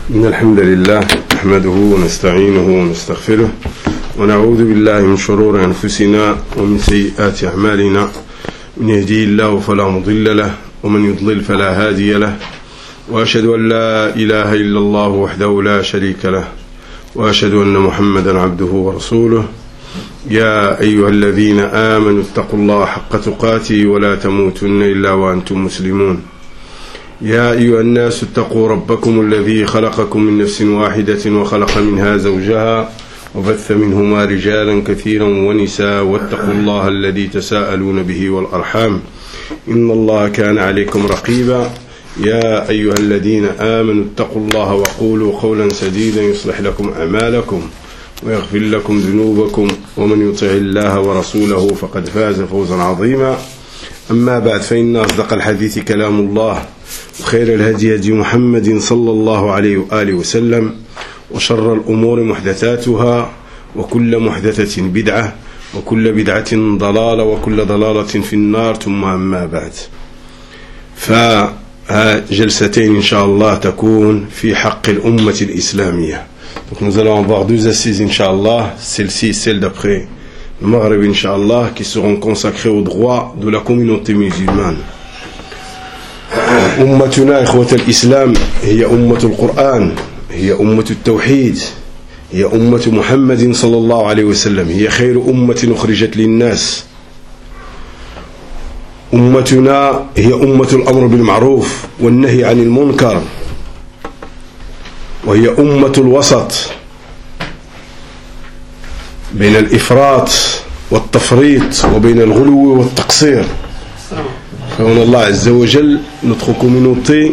إن الحمد لله نحمده ونستعينه ونستغفره ونعوذ بالله من شرور أنفسنا ومن سيئات أعمالنا. من يهديه الله فلا مضل له ومن يضلل فلا هادي له، وأشهد أن لا إله إلا الله وحده لا شريك له، وأشهد أن محمدا عبده ورسوله. يا أيها الذين آمنوا اتقوا الله حق تقاته ولا تموتن إلا وأنتم مسلمون. يا أيها الناس اتقوا ربكم الذي خلقكم من نفس واحدة وخلق منها زوجها وبث منهما رجالا كثيرا ونساء، واتقوا الله الذي تساءلون به والأرحام إن الله كان عليكم رقيبا. يا أيها الذين آمنوا اتقوا الله وقولوا قولا سديدا يصلح لكم أعمالكم ويغفر لكم ذنوبكم، ومن يطع الله ورسوله فقد فاز فوزا عظيما. أما بعد، فإن أصدق الحديث كلام الله، وخير الهدي هدي محمد صلى الله عليه وآله وسلم، وشر الأمور محدثاتها، وكل محدثة بدعة، وكل بدعة ضلالة، وكل ضلالة في النار. ثم أما بعد، فجلستين إن شاء الله تكون في حق الأمة الإسلامية. Donc nous allons avoir deux assises Inch'Allah, celle-ci et celle d'après le Maghreb Inch'Allah, qui seront consacrées aux droits de la communauté musulmane. أمتنا إخوة الإسلام هي أمة القرآن، هي أمة التوحيد، هي أمة محمد صلى الله عليه وسلم، هي خير أمة أخرجت للناس. أمتنا هي أمة الأمر بالمعروف والنهي عن المنكر، وهي أمة الوسط بين الإفراط والتفريط وبين الغلو والتقصير. فهنا الله عز وجل, notre communauté,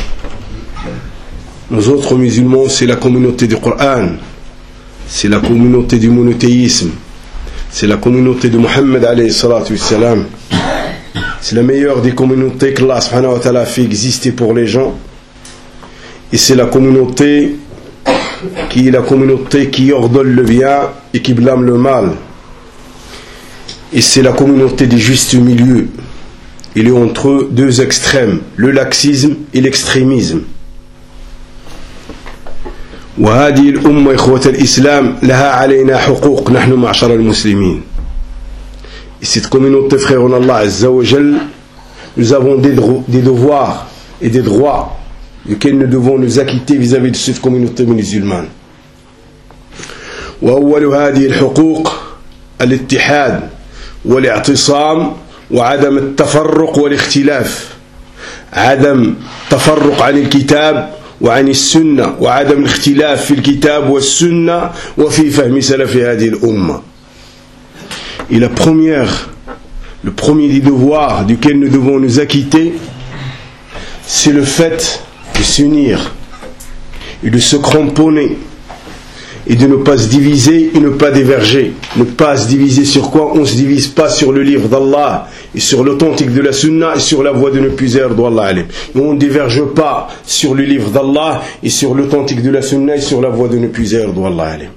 nous autres musulmans, c'est la communauté du Coran, c'est la communauté du monothéisme, c'est la communauté de Mohammed alayhi salatu wassalam. C'est la meilleure des communautés que Allah subhanahu wa ta'ala a fait exister pour les gens. Et c'est la communauté qui est la communauté qui ordonne le bien et qui blâme le mal. Et c'est la communauté des justes milieux. Il est entre deux extrêmes, le laxisme et l'extrémisme. وهذه الأمة إخوة الإسلام لها علينا حقوق نحن معشر المسلمين. Et cette communauté, frère en Allah Azza wa Jal, nous avons des devoirs et des droits duquel nous devons nous acquitter vis-à-vis de cette communauté musulmane. وأول هذه الحقوق الاتحاد والاعتصام وعدم التفرق والاختلاف، عدم تفرق عن الكتاب وعن السنة، وعدم الاختلاف في الكتاب والسنة وفي فهم سلف هذه الأمة. Et le premier des devoirs duquel nous devons nous acquitter, c'est le fait de s'unir et de se cramponner et de ne pas se diviser et ne pas diverger. Ne pas se diviser sur quoi? On ne se divise pas sur le livre d'Allah et sur l'authentique de la sunna et sur la voie de nos plusieurs d'Allah alim. Et on ne diverge pas sur le livre d'Allah et sur l'authentique de la sunna et sur la voie de nos plusieurs d'Allah alim.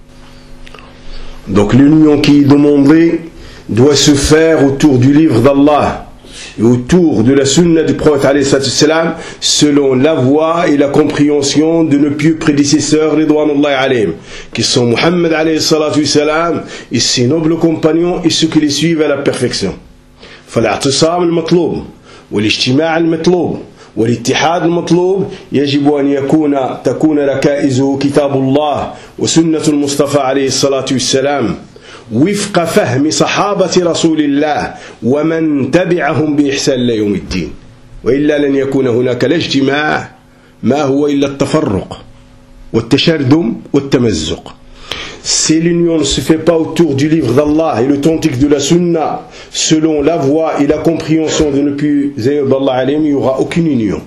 Donc l'union qui est demandée doit se faire autour du livre d'Allah et autour de la sunna du prophète alayhi salam, selon la voie et la compréhension de nos pieux prédécesseurs ridwanullahi alayhim, qui sont Muhammad alayhi salam et ses nobles compagnons et ceux qui les suivent à la perfection. فالاعتصام المطلوب والاجتماع المطلوب والاتحاد المطلوب يجب أن تكون ركائزه كتاب الله وسنة المصطفى عليه الصلاة والسلام وفق فهم صحابة رسول الله ومن تبعهم بإحسان إلى يوم الدين، وإلا لن يكون هناك لا اجتماع ما هو إلا التفرق والتشرذم والتمزق. Si l'union ne se fait pas autour du livre d'Allah et l'authentique de la sunna, selon la voie et la compréhension de nos plus aïeux d'Allah alayhim, il n'y aura aucune union.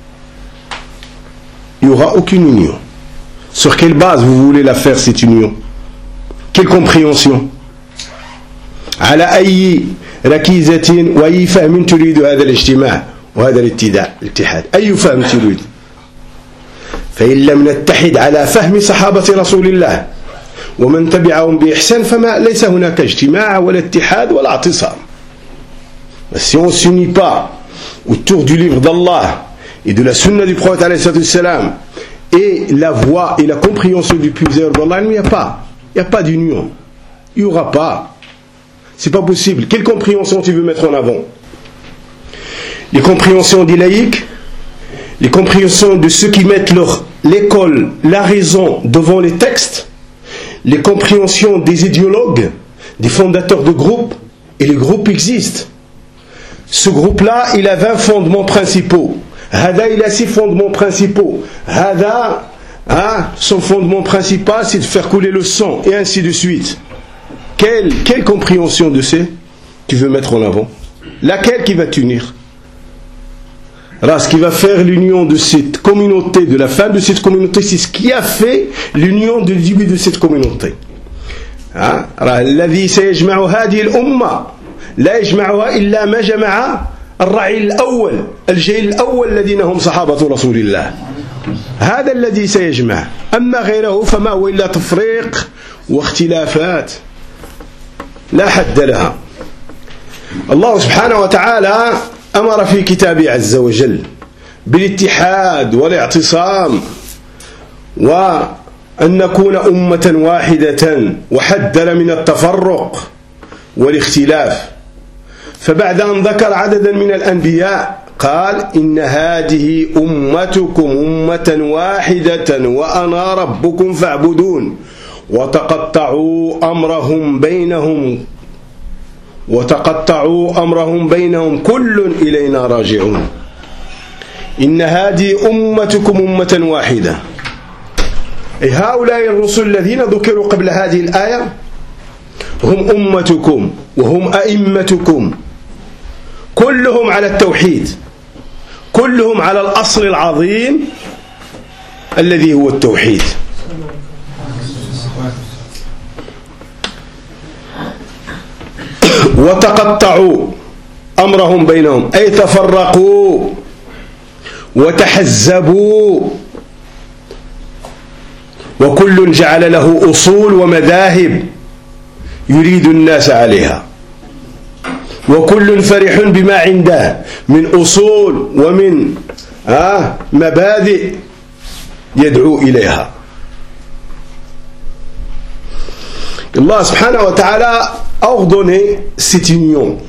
Il n'y aura aucune union. Sur quelle base vous voulez la faire, cette union? Quelle compréhension? على أي ركيزة وأي فهم تريد هذا الاجتماع وهذا الاتحاد؟ أي فهم تريد؟ فإن لم نتحد على فهم صحابة رسول الله ومن تبعهم بإحسان فما ليس هناك اجتماع ولا اتحاد ولا اعتصام. Si on ne s'unit pas autour du livre d'Allah et de la sunna du prophète alayhi salam et la voix et la compréhension du puiseur d'Allah, il n'y a pas d'union. Il n'y aura pas. C'est pas possible. Quelle compréhension tu veux mettre en avant? Les compréhensions des laïcs, les compréhensions de ceux qui mettent l'école, la raison devant les textes, les compréhensions des idéologues, des fondateurs de groupes, et les groupes existent. Ce groupe-là, il a 20 fondements principaux. Hada, il a 6 fondements principaux. Hada, son fondement principal, c'est de faire couler le sang, et ainsi de suite. Quelle compréhension de ces tu veux mettre en avant? Laquelle qui va t'unir? Alors, ce qui va faire l'union de cette communauté, de la fin de cette communauté, c'est ce qui a fait l'union du début de cette communauté. الذي سيجمع هذه الأمة لا يجمعها إلا ما جمع الرعي الأول الجيل الأول الذين هم صحابة رسول الله. هذا الذي سيجمع، أما غيره فما هو إلا تفريق واختلافات لا حد لها. الله سبحانه وتعالى أمر في كتابه عز وجل بالاتحاد والاعتصام وأن نكون أمة واحدة، وحذر من التفرق والاختلاف. فبعد أن ذكر عددا من الأنبياء قال إن هذه أمتكم أمة واحدة وأنا ربكم فاعبدون وتقطعوا أمرهم بينهم كل إلينا راجعون. إن هذه أمتكم أمة واحدة. هؤلاء الرسل الذين ذكروا قبل هذه الآية هم أمتكم وهم أئمتكم، كلهم على التوحيد، كلهم على الأصل العظيم الذي هو التوحيد. وتقطعوا أمرهم بينهم أي تفرقوا وتحزبوا، وكل جعل له أصول ومذاهب يريد الناس عليها، وكل فرح بما عنده من أصول ومن مبادئ يدعو إليها. Allah subhanahu wa ta'ala a ordonné cette union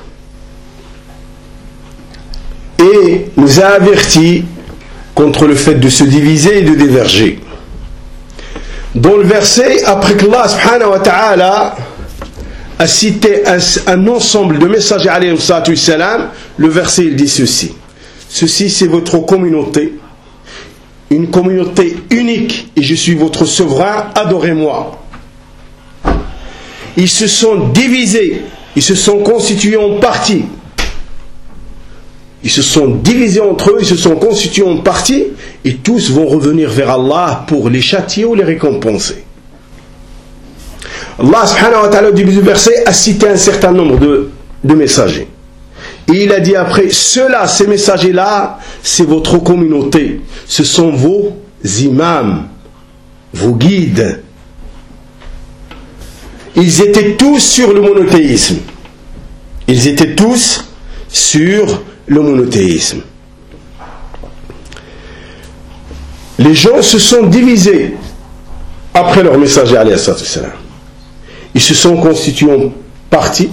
et nous a avertis contre le fait de se diviser et de diverger. Dans le verset, après que Allah subhanahu wa ta'ala a cité un ensemble de messagers alayhi salam, le verset il dit ceci: ceci c'est votre communauté, une communauté unique, et je suis votre souverain, adorez-moi. Ils se sont divisés, ils se sont constitués en parties. Ils se sont divisés entre eux, ils se sont constitués en parties, et tous vont revenir vers Allah pour les châtier ou les récompenser. Allah subhanahu wa ta'ala au début du verset a cité un certain nombre de messagers. Et il a dit après, ceux-là, ces messagers-là, c'est votre communauté. Ce sont vos imams, vos guides. Ils étaient tous sur le monothéisme. Ils étaient tous sur le monothéisme. Les gens se sont divisés après leur messager alayhi salam. Ils se sont constitués en partis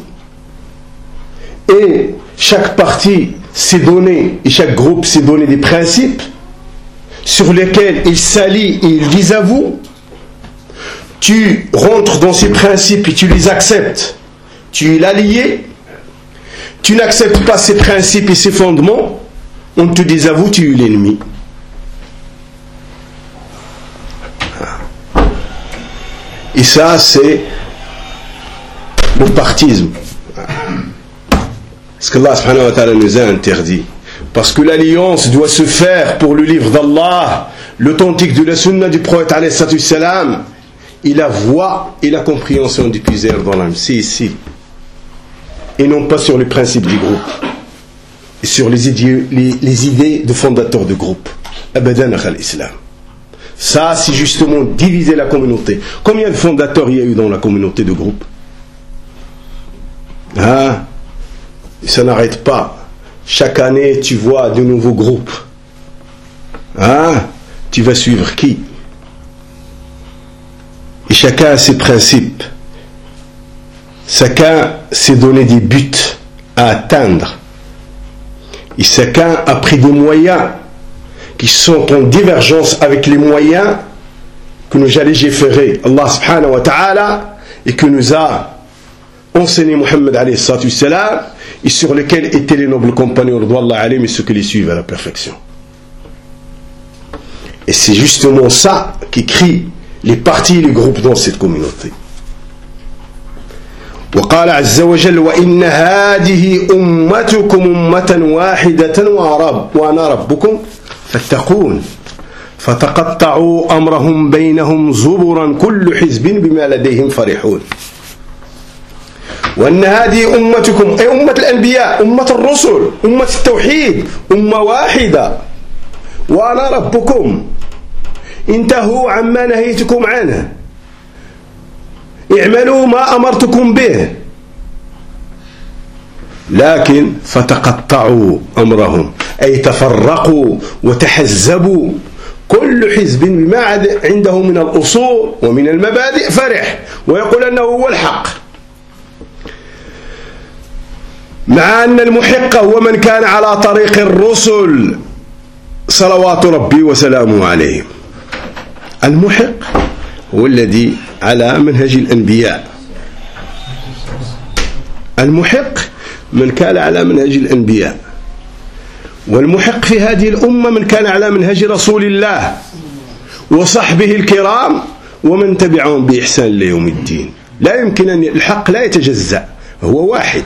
et chaque parti s'est donné, et chaque groupe s'est donné des principes sur lesquels ils s'allient et ils disent à vous, tu rentres dans ces principes et tu les acceptes, tu es l'allié. Tu n'acceptes pas ces principes et ces fondements, on te désavoue, tu es l'ennemi. Et ça, c'est le partisme. Ce que Allah subhanahu wa ta'ala nous a interdit. Parce que l'alliance doit se faire pour le livre d'Allah, l'authentique de la sunna du prophète alayhi salam, et la voix et la compréhension du puiseur dans l'âme. C'est ici. Et non pas sur les principes du groupe, et sur les idées de fondateurs de groupe. Abadan al-Islam. Ça, c'est justement diviser la communauté. Combien de fondateurs il y a eu dans la communauté de groupe? Ça n'arrête pas. Chaque année, tu vois de nouveaux groupes. tu vas suivre qui? Et chacun a ses principes. Chacun s'est donné des buts à atteindre. Et chacun a pris des moyens qui sont en divergence avec les moyens que nous a légiféré Allah subhanahu wa ta'ala et que nous a enseigné Muhammad alayhi salatu wassalam, et sur lesquels étaient les nobles compagnons radouallahu alayhim et ceux qui les suivent à la perfection. Et c'est justement ça qui crie les partis et les groupes dans cette communauté. وقال عز وجل وإن هذه أمتكم أمة واحدة وأنا ربكم فاتقون فتقطعوا أمرهم بينهم زبرا كل حزب بما لديهم فرحون. وأن هذه أمتكم أي أمة الأنبياء، أمة الرسل، أمة التوحيد، أمة واحدة، وأنا ربكم انتهوا عما نهيتكم عنه اعملوا ما أمرتكم به. لكن فتقطعوا أمرهم أي تفرقوا وتحزبوا كل حزب بما عنده من الأصول ومن المبادئ فرح ويقول أنه هو الحق، مع أن المحق هو من كان على طريق الرسل صلوات ربي وسلامه عليهم. المحق هو الذي على منهج الأنبياء. المحق من كان على منهج الأنبياء، والمحق في هذه الأمة من كان على منهج رسول الله وصحبه الكرام ومن تبعهم بإحسان ليوم الدين. لا يمكن أن الحق لا يتجزأ، هو واحد.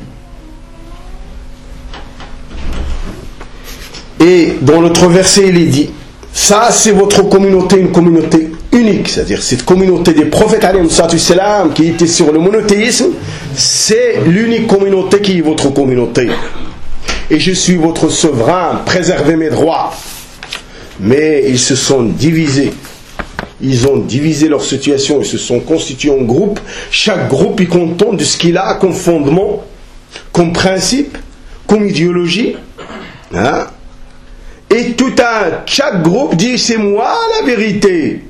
Et dans l'autre verset, il est dit, ça c'est votre communauté, une communauté unique, c'est-à-dire cette communauté des prophètes alayhi salam qui était sur le monothéisme, c'est l'unique communauté qui est votre communauté. Et je suis votre souverain, préservez mes droits. Mais ils se sont divisés. Ils ont divisé leur situation, ils se sont constitués en groupes. Chaque groupe est content de ce qu'il a comme fondement, comme principe, comme idéologie. Hein? Et chaque groupe dit c'est moi la vérité.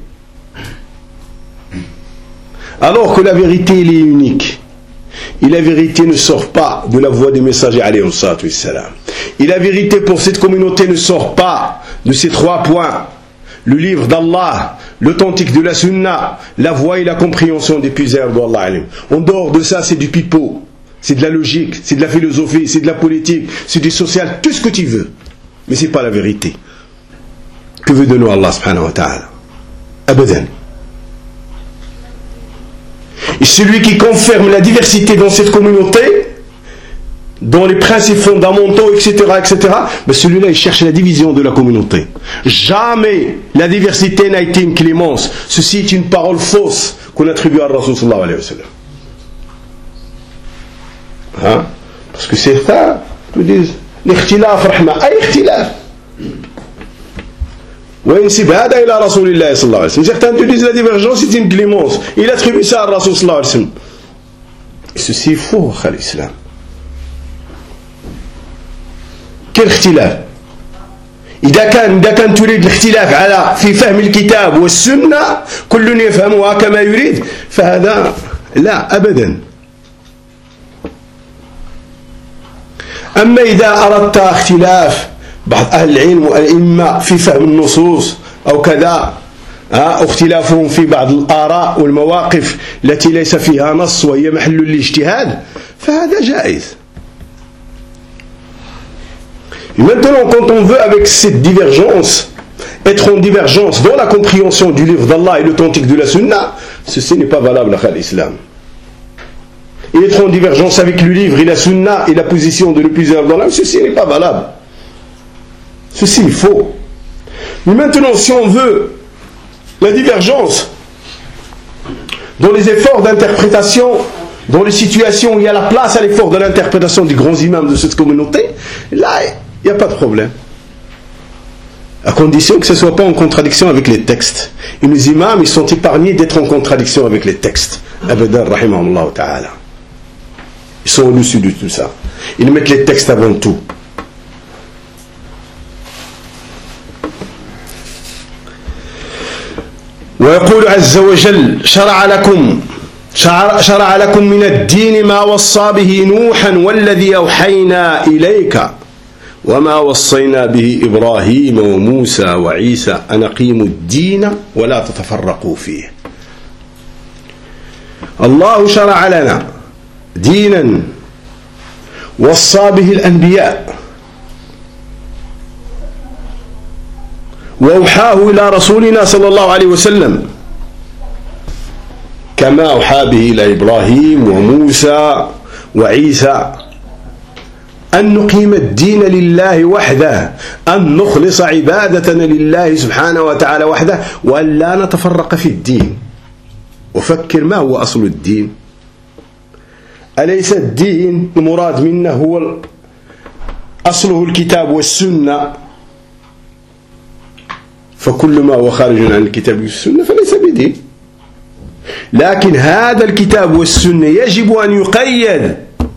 Alors que la vérité elle est unique. Et la vérité ne sort pas de la voix des messagers alayhi salatu wassalam. Et la vérité pour cette communauté ne sort pas de ces 3 points. Le livre d'Allah, l'authentique de la sunna, la voix et la compréhension des puiseurs d'Allah alim. En dehors de ça, c'est du pipeau, c'est de la logique, c'est de la philosophie, c'est de la politique, c'est du social, tout ce que tu veux. Mais ce n'est pas la vérité. Que veut de nous Allah subhanahu wa ta'ala? Abadan. Et celui qui confirme la diversité dans cette communauté, dans les principes fondamentaux, etc., ben celui-là, il cherche la division de la communauté. Jamais la diversité n'a été une clémence. Ceci est une parole fausse qu'on attribue à Rasul sallallahu alayhi wa sallam. Hein? Parce que certains te disent l'ikhtilaf rahma, ay ikhtilaf. وينسب هذا إلى رسول الله صلى الله عليه وسلم. Certains te disent la divergence c'est une clémence. Il attribue ça à Rasul sallallahu alayhi wa sallam. Ceci est faux, à l'islam. Quel اختلاف؟ إذا كان تريد الاختلاف على في فهم الكتاب والسنة كل يفهمها كما يريد فهذا لا أبدا. أما إذا أردت اختلاف بعض أهل العلم والأئمة في فهم النصوص أو كذا اختلافهم في بعض الآراء والمواقف التي ليس فيها نص وهي محل الاجتهاد فهذا جائز. Et maintenant, quand on veut avec cette divergence être en divergence dans la compréhension du livre d'Allah et l'authentique de la sunna, ceci n'est pas valable à l'islam. Et être en divergence avec le livre et la sunna et la position de plusieurs dans l'âme, ceci n'est pas valable. Ceci est faux. Mais maintenant, si on veut la divergence dans les efforts d'interprétation, dans les situations où il y a la place à l'effort de l'interprétation des grands imams de cette communauté, là, il n'y a pas de problème. À condition que ce ne soit pas en contradiction avec les textes. Et les imams, ils sont épargnés d'être en contradiction avec les textes. Abadan, rahimahullah ta'ala. Ils sont au-dessus de tout ça. Ils mettent les textes avant tout. ويقول عز وجل شرع لكم من الدين ما وصى به نوحا والذي أوحينا إليك وما وصينا به إبراهيم وموسى وعيسى أن أقيموا الدين ولا تتفرقوا فيه. الله شرع لنا دينا وصى به الأنبياء وأوحاه إلى رسولنا صلى الله عليه وسلم كما أوحى به إلى إبراهيم وموسى وعيسى أن نقيم الدين لله وحده، أن نخلص عبادتنا لله سبحانه وتعالى وحده، وأن لا نتفرق في الدين. وفكر ما هو أصل الدين؟ أليس الدين المراد منه هو أصله الكتاب والسنة؟ فكل ما هو خارج عن الكتاب والسنة فليس بدين. لكن هذا الكتاب والسنة يجب أن يقيد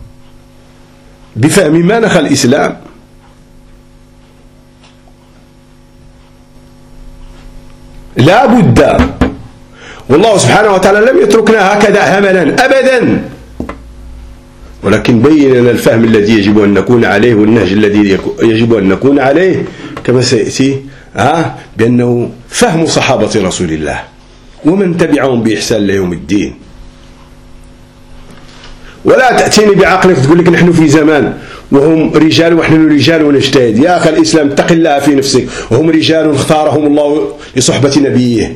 بفهم منهج الإسلام. لا بد، والله سبحانه وتعالى لم يتركنا هكذا هملا أبدا، ولكن بين لنا الفهم الذي يجب أن نكون عليه والنهج الذي يجب أن نكون عليه، كما سيأتي بأنه فهم صحابة رسول الله ومن تبعهم بإحسان ليوم الدين. ولا تأتيني بعقلك تقول لك نحن في زمان وهم رجال ونحن رجال ونجتهد. يا أخي الإسلام اتق الله في نفسك، وهم رجال اختارهم الله لصحبة نبيه.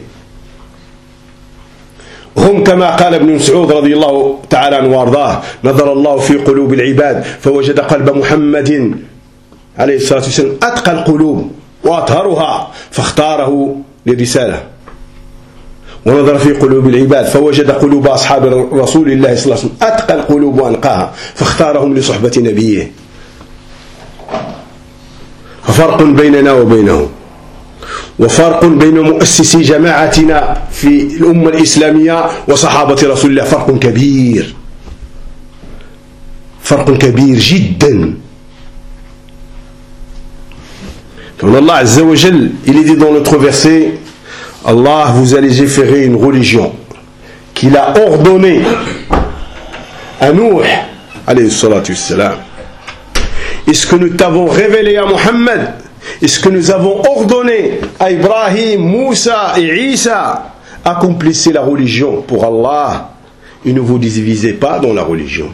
هم كما قال ابن مسعود رضي الله تعالى عنه وارضاه: نظر الله في قلوب العباد فوجد قلب محمد عليه الصلاة والسلام أتقى القلوب وأطهرها فاختاره للرسالة. ونظر في قلوب العباد فوجد قلوب أصحاب رسول الله صلى الله عليه وسلم أتقى القلوب وأنقاها فاختارهم لصحبة نبيه. ففرق بيننا وبينهم، وفرق بين مؤسسي جماعتنا في الأمة الإسلامية وصحابة رسول الله فرق كبير، فرق كبير جدا. Comme Allah Azza wa Jal, il est dit dans notre verset: Allah vous a légiféré une religion qu'il a ordonnée à Nuh alayhi salatu wassalam. Est-ce que nous t'avons révélé à Muhammad? Est-ce que nous avons ordonné à Ibrahim, Moussa et Isa? Accomplissez la religion pour Allah et ne vous divisez pas dans la religion.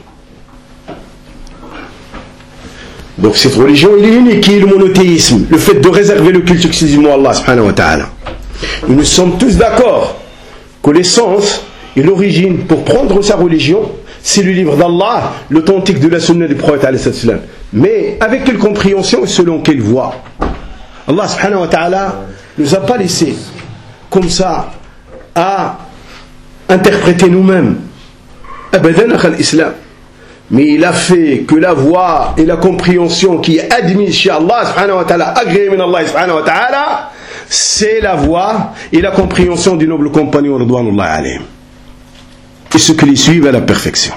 Donc cette religion, il est unique, qui est le monothéisme, le fait de réserver le culte exclusivement à Allah subhanahu wa ta'ala. Et nous sommes tous d'accord que l'essence et l'origine pour prendre sa religion, c'est le livre d'Allah, l'authentique de la sunna du prophète alayhi salam. Mais avec quelle compréhension et selon quelle voie? Allah subhanahu wa ta'ala ne nous a pas laissé comme ça à interpréter nous-mêmes. Abadan akhal islam. Mais il a fait que la voie et la compréhension qui est admise chez Allah subhanahu wa ta'ala, agréée min Allah subhanahu wa ta'ala, c'est la voie et la compréhension du noble compagnon Ridwanullah alayhim. Et ceux qui les suivent à la perfection.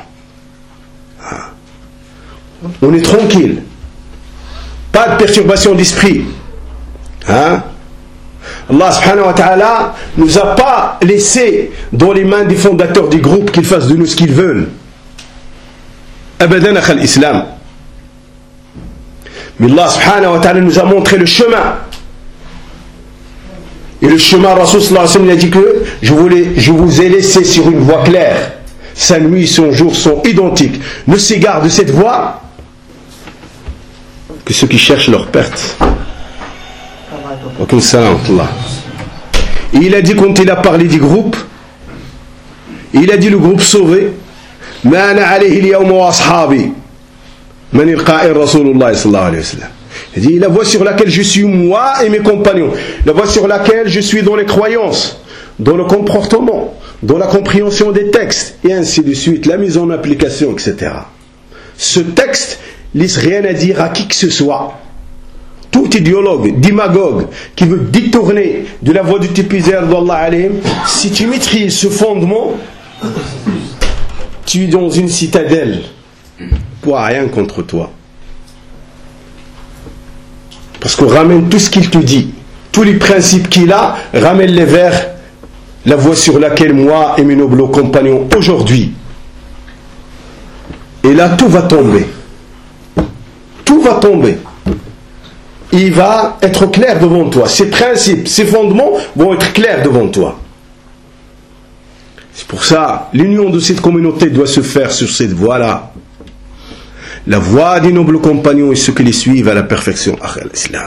On est tranquille. Pas de perturbation d'esprit. Allah subhanahu wa ta'ala nous a pas laissé dans les mains des fondateurs du groupe qu'ils fassent de nous ce qu'ils veulent. Abadan akhal islam. Mais Allah subhanahu wa ta'ala nous a montré le chemin. Et le chemin, Rasul sallallahu alayhi wa sallam a dit que je vous ai laissé sur une voie claire. Sa nuit et son jour sont identiques. Ne s'égare de cette voie que ceux qui cherchent leur perte. Et il a dit, quand il a parlé du groupe, il a dit le groupe sauvé: ما أنا عليه اليوم وأصحابي من القائل رسول الله صلى الله عليه وسلم. Il dit, la voie sur laquelle je suis moi et mes compagnons, la voie sur laquelle je suis dans les croyances, dans le comportement, dans la compréhension des textes, et ainsi de suite, la mise en application, etc. Ce texte laisse rien à dire à qui que ce soit. Tout idéologue, démagogue, qui veut détourner de la voie du typiseur d'Allah alayhim, si tu maîtrises ce fondement, tu es dans une citadelle, pour rien contre toi. Parce qu'on ramène tout ce qu'il te dit, tous les principes qu'il a, ramène-les vers la voie sur laquelle moi et mes nobles compagnons aujourd'hui. Et là, tout va tomber. Tout va tomber. Il va être clair devant toi. Ces principes, ces fondements vont être clairs devant toi. C'est pour ça, l'union de cette communauté doit se faire sur cette voie-là. La voie des nobles compagnons et ceux qui les suivent à la perfection. L'islam.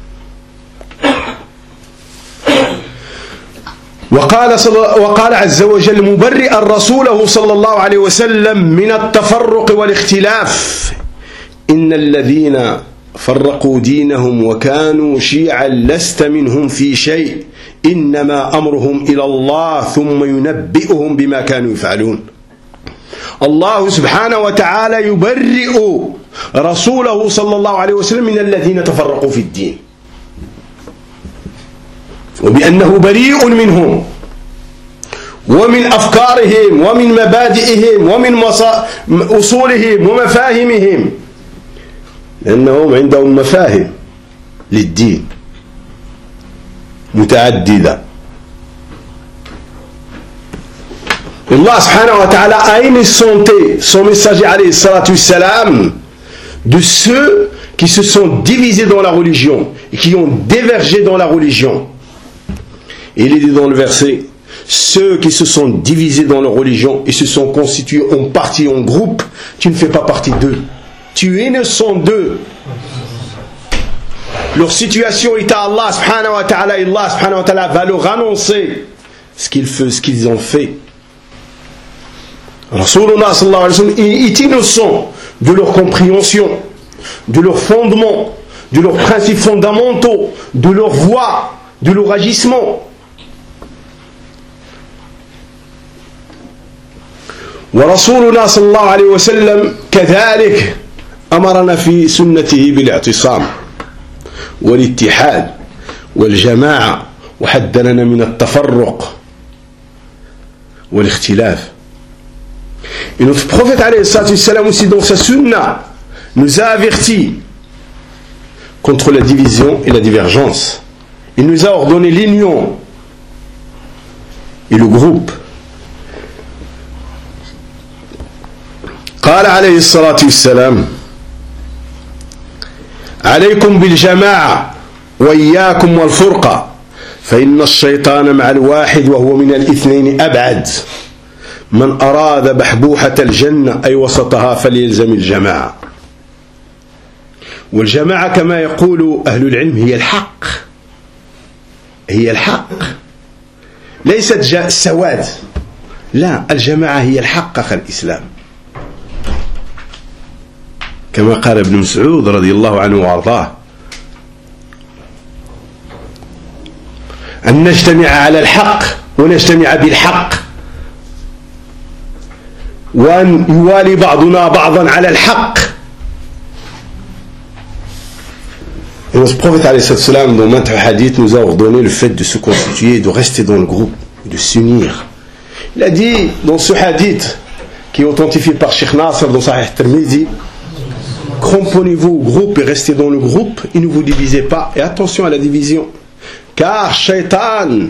وقال عز وجل مبرئا رسوله صلى الله عليه وسلم من التفرق والاختلاف إن الذين فرقوا دينهم وكانوا شيعا لست منهم في شيء إنما أمرهم إلى الله ثم ينبئهم بما كانوا يفعلون. الله سبحانه وتعالى يبرئ رسوله صلى الله عليه وسلم من الذين تفرقوا في الدين وبأنه بريء منهم ومن أفكارهم ومن مبادئهم ومن أصولهم ومفاهمهم لأنهم عندهم مفاهيم للدين متعددة. Allah subhanahu wa ta'ala a innocenté son messager alayhi salatu wassalam de ceux qui se sont divisés dans la religion et qui ont divergé dans la religion. Et il est dit dans le verset, ceux qui se sont divisés dans leur religion et se sont constitués en partie, en groupe, tu ne fais pas partie d'eux. Tu es innocent d'eux. Leur situation est à Allah subhanahu wa ta'ala et Allah subhanahu wa ta'ala va leur annoncer ce qu'ils ont fait. Rasulullah sallallahu alayhi wa sallam est innocent de leur compréhension, de leur fondement, de leurs principes fondamentaux, de leur voix, de leur agissement. ورسولنا صلى الله عليه وسلم كذلك أمرنا في سنته بالاعتصام والاتحاد والجماعة وحذرنا من التفرق والاختلاف. Et notre prophète alayhi salam aussi dans sa sunna nous a avertis contre la division et la divergence. Il nous a ordonné l'union et le groupe. قال عليه الصلاة والسلام عليكم بالجماعة وإياكم والفرقة فإن الشيطان مع الواحد وهو من الاثنين أبعد من أراد بحبوحة الجنة أي وسطها فليلزم الجماعة. والجماعة كما يقول أهل العلم هي الحق، هي الحق ليست سواد، لا، الجماعة هي الحق أخي الإسلام كما قال ابن مسعود رضي الله عنه وارضاه أن نجتمع على الحق ونجتمع بالحق وأن يوالي بعضنا بعضا على الحق. Et notre prophète alayhi salam dans maintes hadiths nous a ordonné le fait de se constituer, de rester dans le groupe, de s'unir. Il a dit dans ce hadith qui est authentifié par Cheikh Nasr dans Sahih Tirmidhi, cramponnez-vous au groupe et restez dans le groupe et ne vous divisez pas. Et attention à la division, car Shaitan,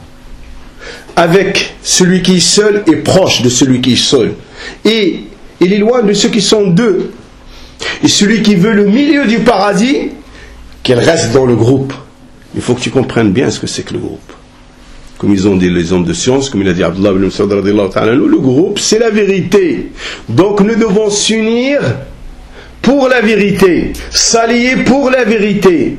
avec celui qui est seul, est proche de celui qui est seul. Et il est loin de ceux qui sont deux. Et celui qui veut le milieu du paradis, qu'il reste dans le groupe. Il faut que tu comprennes bien ce que c'est que le groupe. Comme ils ont dit les hommes de science, comme il a dit Abdullah ibn Mas'ud radiyallahu ta'ala, le groupe c'est la vérité. Donc nous devons s'unir pour la vérité, s'allier pour la vérité,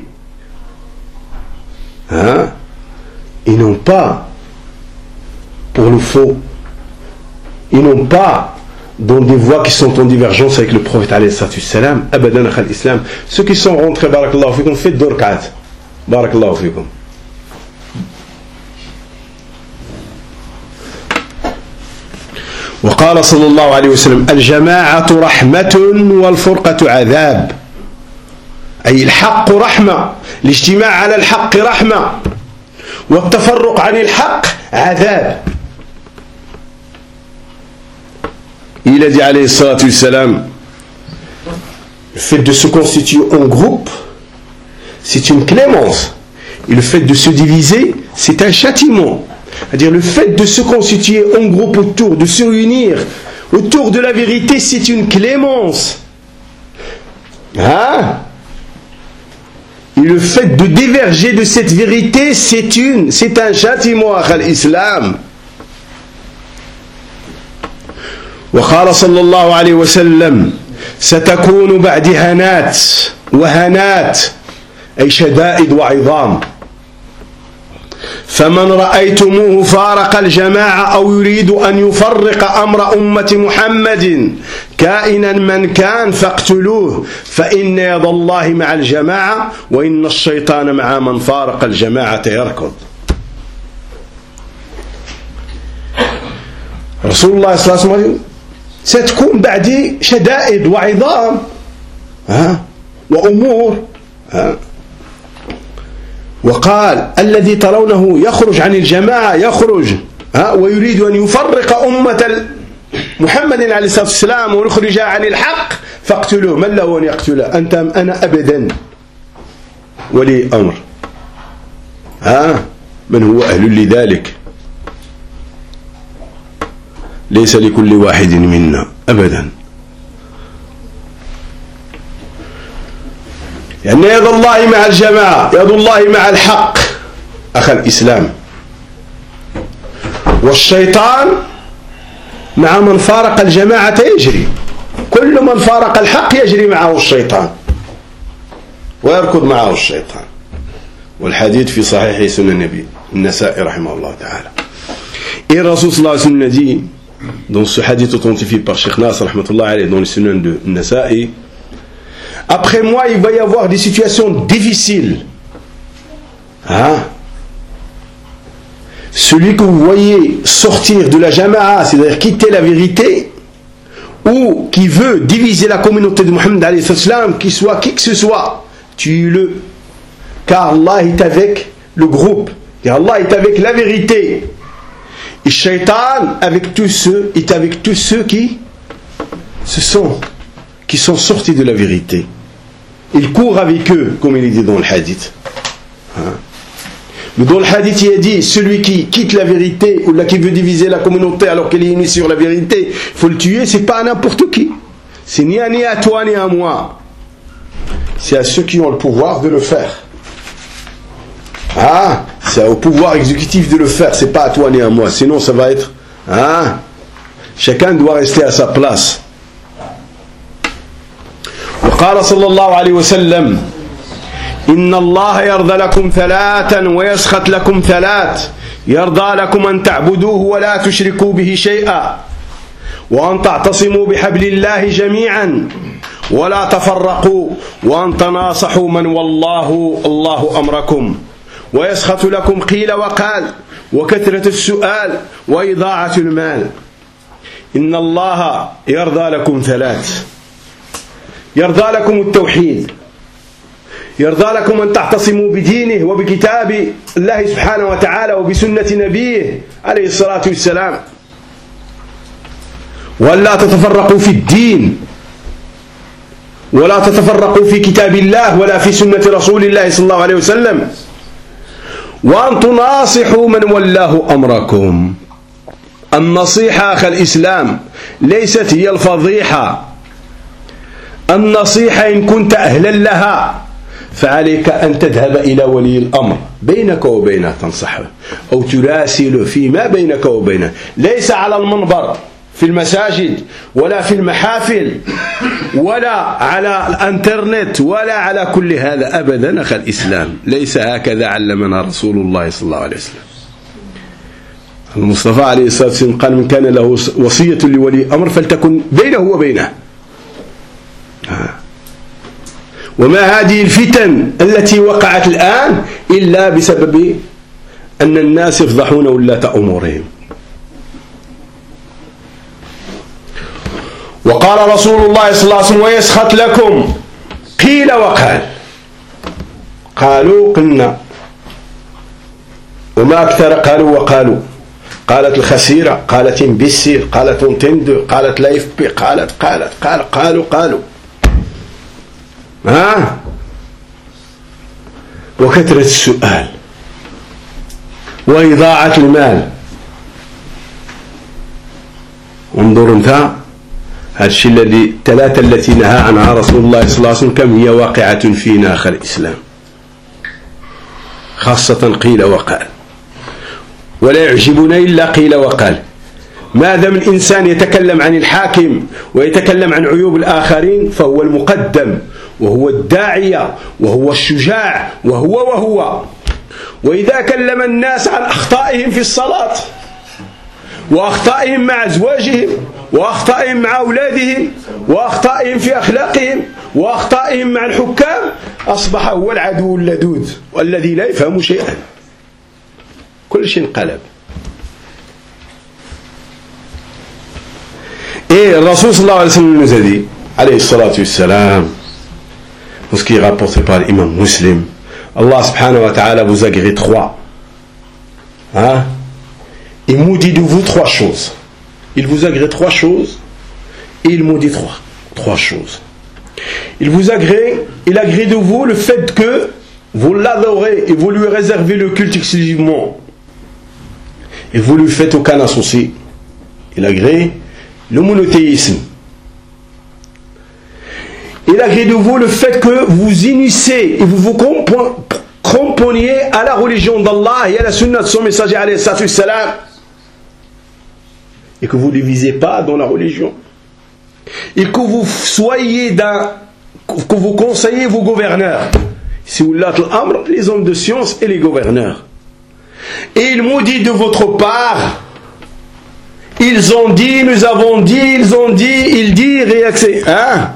hein? Et non pas pour le faux, et non pas dans des voies qui sont en divergence avec le prophète alayhi salam. Abadan akhal islam. Ceux qui sont rentrés, barakallahu fikum, faites deux rak'at, barakallahu fikum. وقال صلى الله عليه وسلم الجماعة رحمة والفرقة عذاب، أي الحق رحمة، الاجتماع على الحق رحمة، والتفرق عن الحق عذاب. Il a dit alayhi salatu wassalam, le fait de se constituer en groupe c'est une clémence, et le fait de se diviser c'est un châtiment. C'est-à-dire le fait de se constituer en groupe autour, de se réunir autour de la vérité, c'est une clémence. Hein? Et le fait de diverger de cette vérité, c'est un châtiment à l'islam. وقال صلى الله عليه وسلم ستكون بعد هنات وهنات أي شدائد وعظام فمن رأيتموه فارق الجماعة أو يريد أن يفرق أمر أمة محمد كائنا من كان فاقتلوه فإن يد الله مع الجماعة وإن الشيطان مع من فارق الجماعة يركض. رسول الله صلى الله عليه وسلم ستكون بعدي شدائد وعظام وأمور وقال الذي ترونه يخرج عن الجماعة يخرج ويريد أن يفرق أمة محمد عليه الصلاة والسلام ويخرجها عن الحق فاقتلوه. من له أن يقتله؟ أنت أنا أبدا ولي أمر من هو أهل لذلك؟ ليس لكل واحد منا أبدا. يعني يد الله مع الجماعة، يد الله مع الحق أخ الإسلام، والشيطان مع من فارق الجماعة يجري. كل من فارق الحق يجري معه الشيطان ويركض معه الشيطان. والحديث في صحيح سنن النبي النسائي رحمه الله تعالى. Et Rasul sallallahu alayhi wa sallam a dit dans ce hadith authentifié par Cheikh Nasr rahmatullah alayhi dans le sunan de Nasa'i, après moi il va y avoir des situations difficiles. Celui que vous voyez sortir de la jama'a, c'est-à-dire quitter la vérité, ou qui veut diviser la communauté de Muhammad alayhi salam, qu'il soit qui que ce soit, tue-le, car Allah est avec le groupe, car Allah est avec la vérité. Et Shaitan avec tous ceux, est avec tous ceux qui sont sortis de la vérité. Il court avec eux, comme il est dit dans le hadith. Mais dans le hadith, il a dit, celui qui quitte la vérité, ou là qui veut diviser la communauté alors qu'elle est unie sur la vérité, il faut le tuer, c'est pas à n'importe qui. C'est ni à toi ni à moi. C'est à ceux qui ont le pouvoir de le faire. C'est au pouvoir exécutif de le faire, c'est pas à toi ni à moi, sinon ça va être chacun doit rester à sa place. وقال صلى الله عليه وسلم إن الله يرضى لكم ثلاثا ويسخط لكم ثلاث يرضى لكم أن تعبدوه ولا تشركوا به شيئا وأن تعتصموا بحبل الله جميعا ولا تفرقوا وأن تناصحوا من والله الله أمركم ويسخط لكم قيل وقال وكثرة السؤال وإضاعة المال. إن الله يرضى لكم ثلاث، يرضى لكم التوحيد، يرضى لكم أن تعتصموا بدينه وبكتاب الله سبحانه وتعالى وبسنة نبيه عليه الصلاة والسلام، ولا تتفرقوا في الدين ولا تتفرقوا في كتاب الله ولا في سنة رسول الله صلى الله عليه وسلم، وأن تناصحوا من ولاه أمركم. النصيحة أخ الإسلام ليست هي الفضيحة. النصيحة إن كنت أهلا لها فعليك أن تذهب إلى ولي الأمر بينك وبينه تنصحه أو تراسل فيما بينك وبينه، ليس على المنبر في المساجد ولا في المحافل ولا على الانترنت ولا على كل هذا أبدا. أخ الإسلام ليس هكذا علمنا رسول الله صلى الله عليه وسلم. المصطفى عليه الصلاة والسلام قال من كان له وصية لولي أمر فلتكن بينه وبينه. وما هذه الفتن التي وقعت الآن إلا بسبب أن الناس يفضحون ولاة أمورهم. وقال رسول الله صلى الله عليه وسلم ويسخط لكم قيل وقال، قالوا قلنا وما أكثر قالوا وقالوا، قالت الخسيرة، قالت امبسير، قالت انتندو، قالت لا يفبي، قالت قالوا وكثرة السؤال وإضاعة المال. انظر انت هذا الشيء الثلاثة التي نهى عنها رسول الله صلى الله عليه وسلم كم هي واقعة فينا أخ الإسلام، خاصة قيل وقال، ولا يعجبنا إلا قيل وقال. ما دام الإنسان يتكلم عن الحاكم ويتكلم عن عيوب الآخرين فهو المقدم وهو الداعية وهو الشجاع وهو. وإذا كلم الناس عن أخطائهم في الصلاة وأخطائهم مع أزواجهم وأخطائهم مع أولادهم وأخطائهم في أخلاقهم وأخطائهم مع الحكام أصبح هو العدو اللدود والذي لا يفهم شيئا، كل شيء انقلب. Et Rasul sallallahu alayhi wa sallam nous a dit, alayhi salatu wassalam, dans ce qui est rapporté par l'imam Muslim, Allah subhanahu wa ta'ala vous a gré trois. Hein? Il maudit de vous trois choses. Il vous a gré trois choses et il maudit trois choses. Il a gré de vous le fait que vous l'adorez et vous lui réservez le culte exclusivement. Et vous lui faites aucun associé. Il a gré le monothéisme. Il a gré de vous le fait que vous initiez et vous vous cramponniez à la religion d'Allah et à la sunna de son messager alayhi salam, et que vous ne divisez pas dans la religion, et que vous soyez que vous conseillez vos gouverneurs, si vous l'êtes l'amr, les hommes de science et les gouverneurs. Et il maudit de votre part, ils ont dit, nous avons dit, ils ont dit, ils disent, réaction. Hein?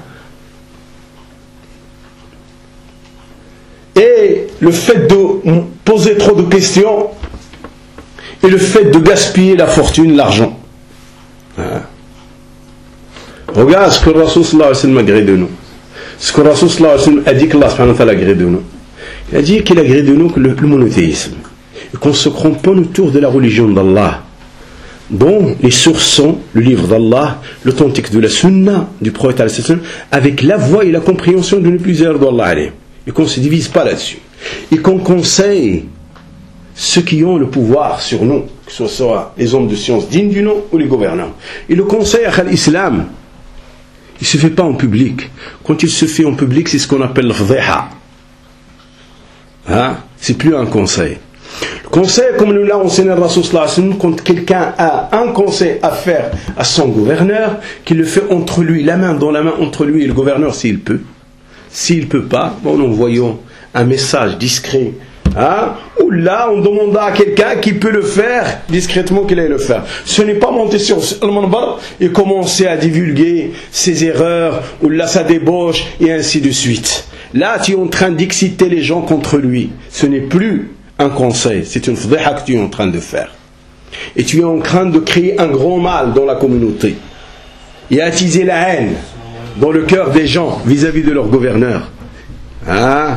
Et le fait de poser trop de questions et le fait de gaspiller la fortune, l'argent. Hein? Regarde ce que le Rasul sallallahu alayhi wa sallam a gré de nous. Ce que le Rasul sallallahu alayhi wa sallam a dit qu'Allah subhanahu wa ta'ala a gré de nous. Il a dit qu'il a gré de nous le monothéisme. Et qu'on se cramponne autour de la religion d'Allah, dont les sources sont le livre d'Allah, l'authentique de la sunna du prophète avec la voix et la compréhension de plusieurs d'Allah, et qu'on ne se divise pas là-dessus, et qu'on conseille ceux qui ont le pouvoir sur nous, que ce soit les hommes de science dignes du nom ou les gouvernants. Et le conseil à l'islam, il ne se fait pas en public. Quand il se fait en public, c'est ce qu'on appelle le fadhiha. Hein? C'est plus un conseil. Le conseil, comme nous l'a enseigné le Rasul sallallahu alayhi wa sallam, quand quelqu'un a un conseil à faire à son gouverneur, qu'il le fait entre lui, la main dans la main entre lui et le gouverneur s'il peut. S'il ne peut pas, bon, nous envoyons un message discret. Hein? Ou là, on demanda à quelqu'un qui peut le faire discrètement qu'il aille le faire. Ce n'est pas monter sur le manbar et commencer à divulguer ses erreurs, ou là sa débauche, et ainsi de suite. Là, tu es en train d'exciter les gens contre lui. Ce n'est plus un conseil, c'est une fadhiha que tu es en train de faire. Et tu es en train de créer un grand mal dans la communauté et attiser la haine dans le cœur des gens vis-à-vis de leur gouverneur. Hein?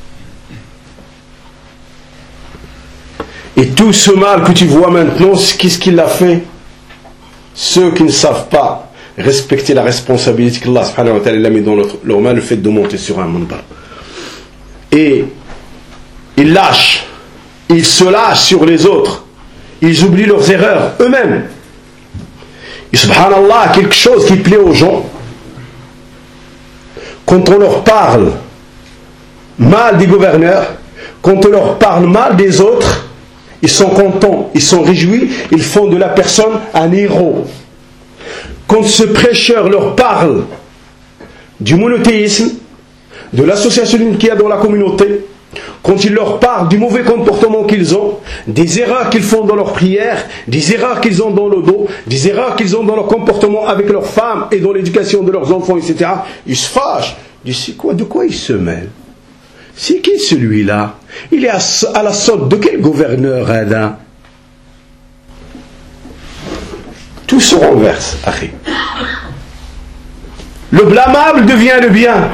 Et tout ce mal que tu vois maintenant, qu'est-ce qu'il a fait? Ceux qui ne savent pas respecter la responsabilité qu'Allah subhanahu wa ta'ala a mis dans leur main, le fait de monter sur un manbar. Et ils lâchent, ils se lâchent sur les autres, ils oublient leurs erreurs eux-mêmes. Et subhanallah, quelque chose qui plaît aux gens, quand on leur parle mal des gouverneurs, quand on leur parle mal des autres, ils sont contents, ils sont réjouis, ils font de la personne un héros. Quand ce prêcheur leur parle du monothéisme, de l'association qu'il y a dans la communauté, quand il leur parle du mauvais comportement qu'ils ont, des erreurs qu'ils font dans leur prière, des erreurs qu'ils ont dans le dos, des erreurs qu'ils ont dans leur comportement avec leurs femmes et dans l'éducation de leurs enfants, etc., ils se fâchent. Ils disent, de quoi ils se mêlent? C'est qui celui-là? Il est à la solde de quel gouverneur, Ada? Tout se renverse, Akhi. Le blâmable devient le bien.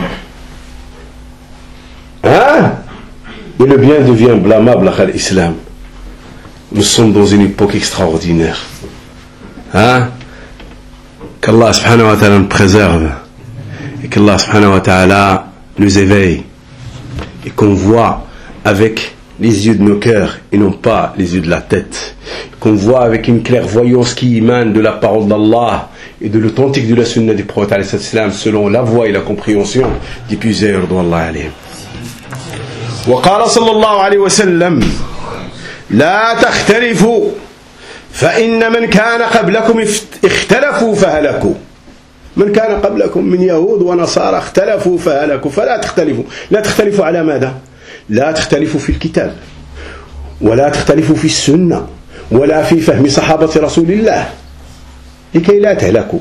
Hein? Et le bien devient blâmable à l'islam. Nous sommes dans une époque extraordinaire. Hein? Qu'Allah subhanahu wa ta'ala nous préserve. Et qu'Allah subhanahu wa ta'ala nous éveille. Et qu'on voit avec les yeux de nos cœurs et non pas les yeux de la tête. Qu'on voit avec une clairvoyance qui émane de la parole d'Allah et de l'authentique de la sunna du prophète selon la voix et la compréhension des plusieurs d'Allah alayhim. وقال صلى الله عليه وسلم لا تختلفوا فإن من كان قبلكم اختلفوا فهلكوا من كان قبلكم من يهود ونصارى اختلفوا فهلكوا فلا تختلفوا لا تختلفوا على ماذا؟ لا تختلفوا في الكتاب ولا تختلفوا في السنة ولا في فهم صحابة رسول الله لكي لا تهلكوا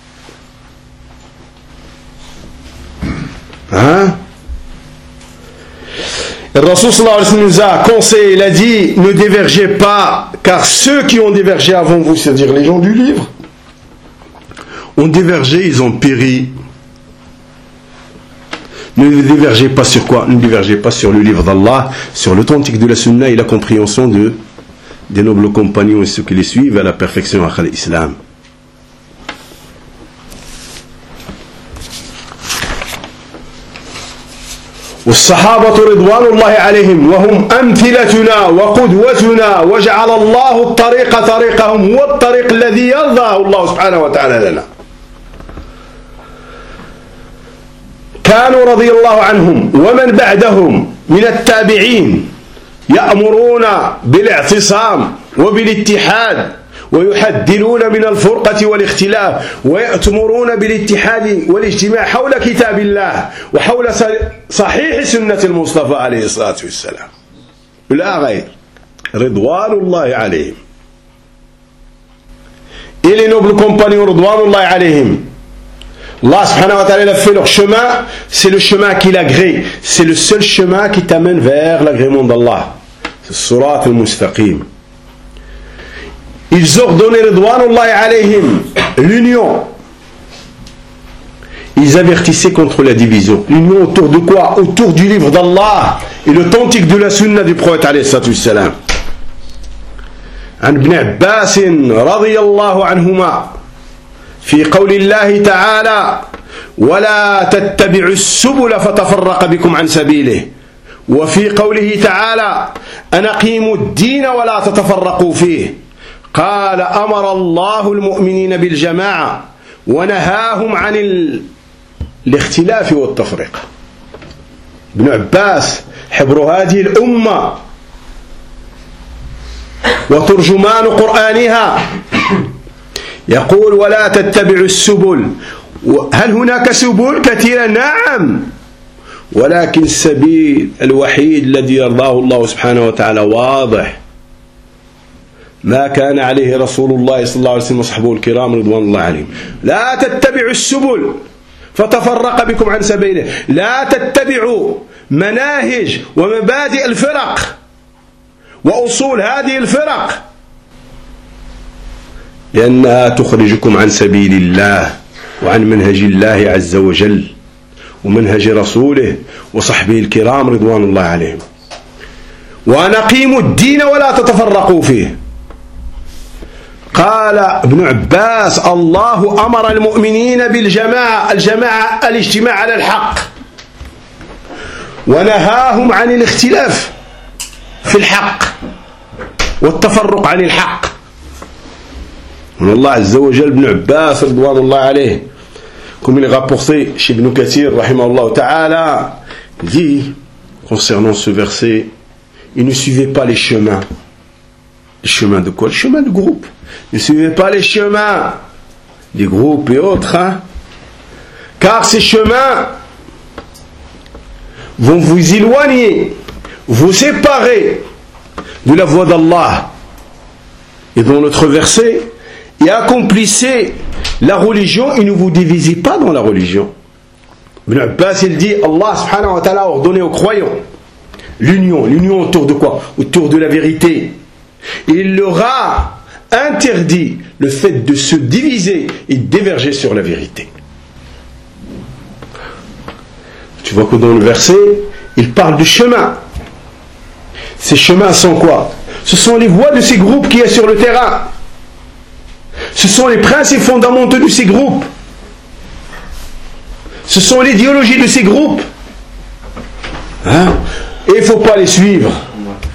Le Rasul sallallahu alayhi wa sallam nous a conseillé, il a dit ne divergez pas car ceux qui ont divergé avant vous, c'est-à-dire les gens du livre, ont divergé, ils ont péri. Ne divergez pas sur quoi? Ne divergez pas sur le livre d'Allah, sur l'authentique de la sunna et la compréhension des nobles compagnons et ceux qui les suivent à la perfection à l'islam. والصحابة رضوان الله عليهم وهم أمثلتنا وقدوتنا وجعل الله الطريق طريقهم هو الطريق الذي يرضاه الله سبحانه وتعالى لنا. كانوا رضي الله عنهم ومن بعدهم من التابعين يأمرون بالاعتصام وبالاتحاد ويحذرون من الفرقة والاختلاف ويأتمرون بالاتحاد والاجتماع حول كتاب الله وحول صحيح سنة المصطفى عليه الصلاة والسلام لا غير رضوان الله عليهم. Et les nobles compagnons رضوان عليهم, Allah subhanahu wa ta'ala a fait leur chemin, c'est le chemin qu'il agrée, c'est le seul chemin qui t'amène vers l'agrément d'Allah, c'est le surat al-mustaqim. Ils ordonnaient ridwanullahi alayhim l'union. Ils avertissaient contre la division. L'union autour de quoi? Autour du livre d'Allah et l'authentique de la sunna du prophète alayhi salatu wassalam. عن ابن عباس رضي الله عنهما في قول الله تعالى ولا تتبعوا السبل فتفرق بكم عن سبيله وفي قوله تعالى أن أقيموا الدين ولا تتفرقوا فيه قال أمر الله المؤمنين بالجماعة ونهاهم عن الاختلاف والتفرقة. ابن عباس حبر هذه الأمة وترجمان قرآنها يقول ولا تتبعوا السبل. هل هناك سبل كثيرة؟ نعم، ولكن السبيل الوحيد الذي يرضاه الله سبحانه وتعالى واضح ما كان عليه رسول الله صلى الله عليه وسلم وصحبه الكرام رضوان الله عليهم. لا تتبعوا السبل فتفرق بكم عن سبيله. لا تتبعوا مناهج ومبادئ الفرق وأصول هذه الفرق لأنها تخرجكم عن سبيل الله وعن منهج الله عز وجل ومنهج رسوله وصحبه الكرام رضوان الله عليهم. وأن أقيموا الدين ولا تتفرقوا فيه. قال ابن عباس الله أمر المؤمنين بالجماعة الاجتماع على الحق ونهاهم عن الاختلاف في الحق والتفرق عن الحق. من الله عز وجل ابن عباس رضوان الله عليه comme il est rapporté chez Ibn Kathir rahimahullah ta'ala dit concernant ce verset il ne suivait pas les chemins. Les chemins de quoi? Les chemins de groupe. Ne suivez pas les chemins des groupes et autres, car ces chemins vont vous éloigner, vous séparer de la voie d'Allah. Et dans notre verset, et accomplissez la religion et ne vous divisez pas dans la religion. Ibn Abbas il dit Allah subhanahu wa ta'ala a ordonné aux croyants l'union autour de quoi? Autour de la vérité. Il leur a interdit le fait de se diviser et diverger sur la vérité. Tu vois que dans le verset, il parle du chemin. Ces chemins sont quoi? Ce sont les voies de ces groupes qui est sur le terrain. Ce sont les principes fondamentaux de ces groupes. Ce sont l'idéologie de ces groupes. Et il ne faut pas les suivre.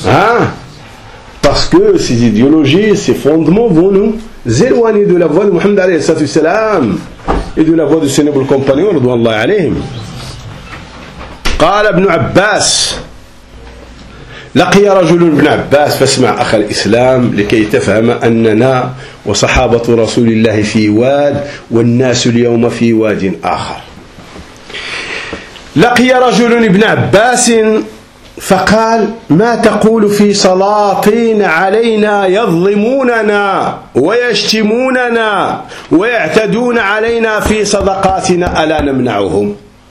Hein? Parce que ces idéologies, ces fondements vont nous éloigner de la voie de Muhammad alayhi salam et de la voie de ses nobles compagnons radouallahu alayhim. قال ابن عباس لقي رجل ابن عباس فاسمع أخ الإسلام لكي تفهم أننا وصحابة رسول الله في واد والناس اليوم في واد آخر. لقي رجل ابن عباس فقال ما تقول في سلاطين علينا يظلموننا ويشتموننا ويعتدون علينا في صدقاتنا ألا نمنعهم؟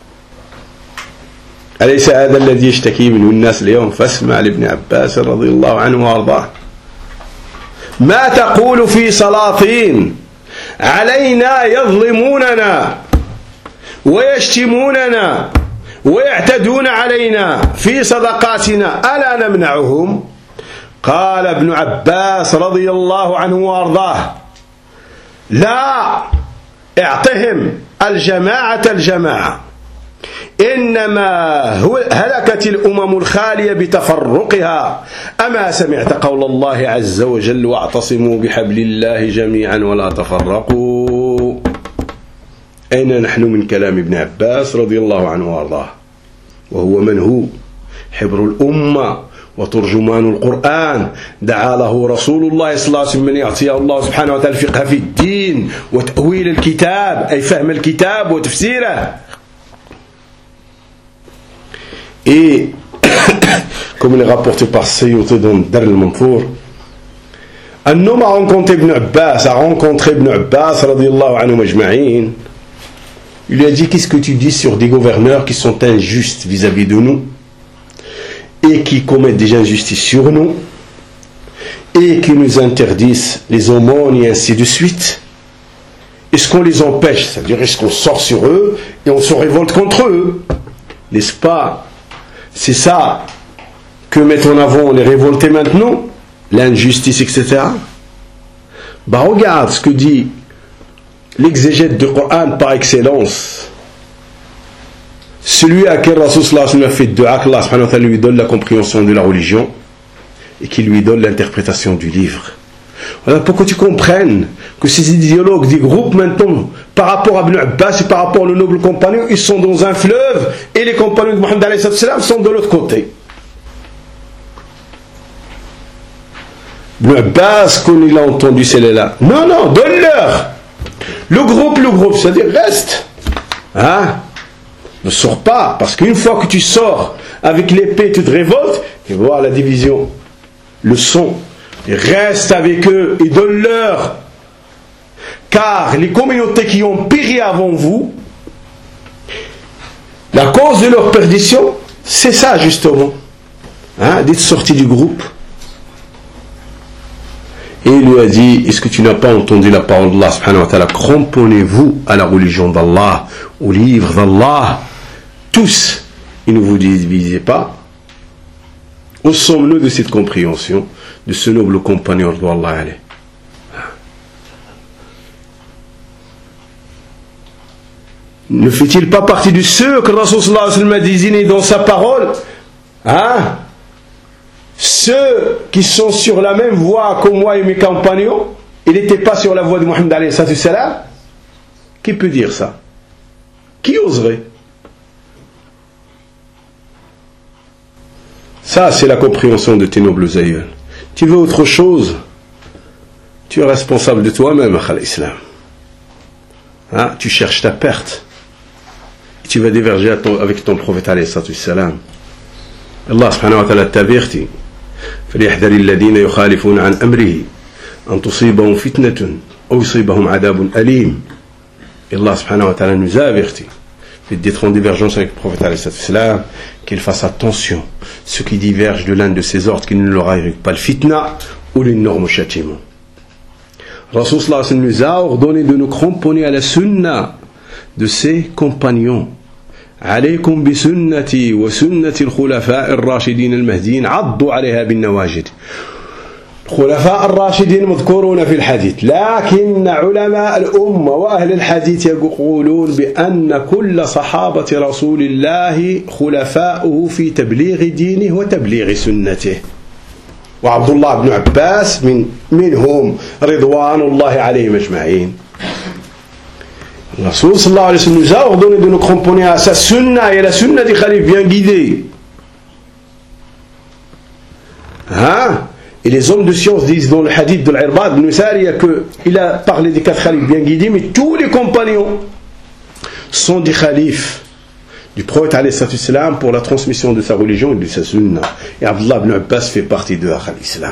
أليس هذا الذي يشتكي منه الناس اليوم؟ فاسمع لابن عباس رضي الله عنه وارضاه. ما تقول في سلاطين علينا يظلموننا ويشتموننا ويعتدون علينا في صدقاتنا ألا نمنعهم؟ قال ابن عباس رضي الله عنه وارضاه لا، اعطهم الجماعة إنما هلكت الأمم الخالية بتفرقها. أما سمعت قول الله عز وجل واعتصموا بحبل الله جميعا ولا تفرقوا؟ أين نحن من كلام ابن عباس رضي الله عنه وارضاه، وهو من هو حبر الأمة وترجمان القرآن، دعا له رسول الله صلى الله عليه وسلم من يعطيه الله سبحانه وتعالى الفقه في الدين وتأويل الكتاب أي فهم الكتاب وتفسيره. Et comme il est rapporté par Sayyid dans Dar al-Manfour, un homme a rencontré Ibn Abbas radiyallahu anhu majma'in. Il lui a dit qu'est-ce que tu dis sur des gouverneurs qui sont injustes vis-à-vis de nous et qui commettent des injustices sur nous et qui nous interdisent les aumônes et ainsi de suite. Est-ce qu'on les empêche? C'est-à-dire est-ce qu'on sort sur eux et on se révolte contre eux? N'est-ce pas? C'est ça que mettent en avant les révoltés maintenant, l'injustice, etc. Bah regarde ce que dit l'exégète du Coran par excellence, celui à qui Rasul sallallahu alayhi wa sallam a fait dua, qu'Allah subhanahu wa ta'ala lui donne la compréhension de la religion et qui lui donne l'interprétation du livre. Voilà pourquoi tu comprennes que ces idéologues des groupes maintenant, par rapport à Ibn Abbas et par rapport aux nobles compagnons, ils sont dans un fleuve et les compagnons de Muhammad alayhi salam sont de l'autre côté. Ibn Abbas, quand il a entendu celle-là, non, donne-leur le groupe, c'est-à-dire reste. Hein? Ne sors pas, parce qu'une fois que tu sors avec l'épée, tu te révoltes, et voir la division, le son. Et reste avec eux et donne-leur, car les communautés qui ont péri avant vous, la cause de leur perdition, c'est ça justement, hein, d'être sorti du groupe. Et il lui a dit, est-ce que tu n'as pas entendu la parole d'Allah subhanahu wa ta'ala? Cramponnez-vous à la religion d'Allah, au livre d'Allah, tous, et ne vous divisez pas. Où sommes-nous de cette compréhension de ce noble compagnon d'Allah alayhi? Ne fait-il pas partie de ceux que Rasul sallallahu alayhi wa sallam a désignés dans sa parole, hein? Ceux qui sont sur la même voie que moi et mes compagnons? Il n'était pas sur la voie de Muhammad alayhi salam? Qui peut dire ça? Qui oserait? Ça, c'est la compréhension de tes nobles aïeuls. Tu veux autre chose? Tu es responsable de toi-même, Akhal Islam. Hein? Tu cherches ta perte. Et tu vas diverger avec ton prophète alayhi salam. Allah subhanahu wa ta'ala t'avertit. فليحذر الذين يخالفون عن أمره أن تصيبهم فتنة أو يصيبهم عذاب أليم. Et Allah subhanahu wa ta'ala nous a avertis d'être en divergence avec le prophète alayhi salam, qu'il fasse attention, ceux qui divergent de l'un de ses ordres, qu'il ne leur arrive pas le fitna ou l'énorme châtiment. Rasul sallallahu alayhi wa sallam nous a ordonné de nous cramponner à la sunna de ses compagnons. عليكم بسنتي وسنة الخلفاء الراشدين المهديين عضوا عليها بالنواجذ. الخلفاء الراشدين مذكورون في الحديث، لكن علماء الأمة وأهل الحديث يقولون بأن كل صحابة رسول الله خلفاؤه في تبليغ دينه وتبليغ سنته. وعبد الله بن عباس منهم رضوان الله عليهم أجمعين. Le Rasoul sallallahu alayhi wa sallam nous a ordonné de nous cramponner à sa sunna et à la sunna des khalifes bien guidés. Hein? Et les hommes de science disent dans le hadith de l'Irbad ibn Sariya qu'il a parlé des 4 khalifes bien guidés, mais tous les compagnons sont des khalifes du prophète alayhi salam pour la transmission de sa religion et de sa sunna. Et Abdullah ibn Abbas fait partie de l'islam.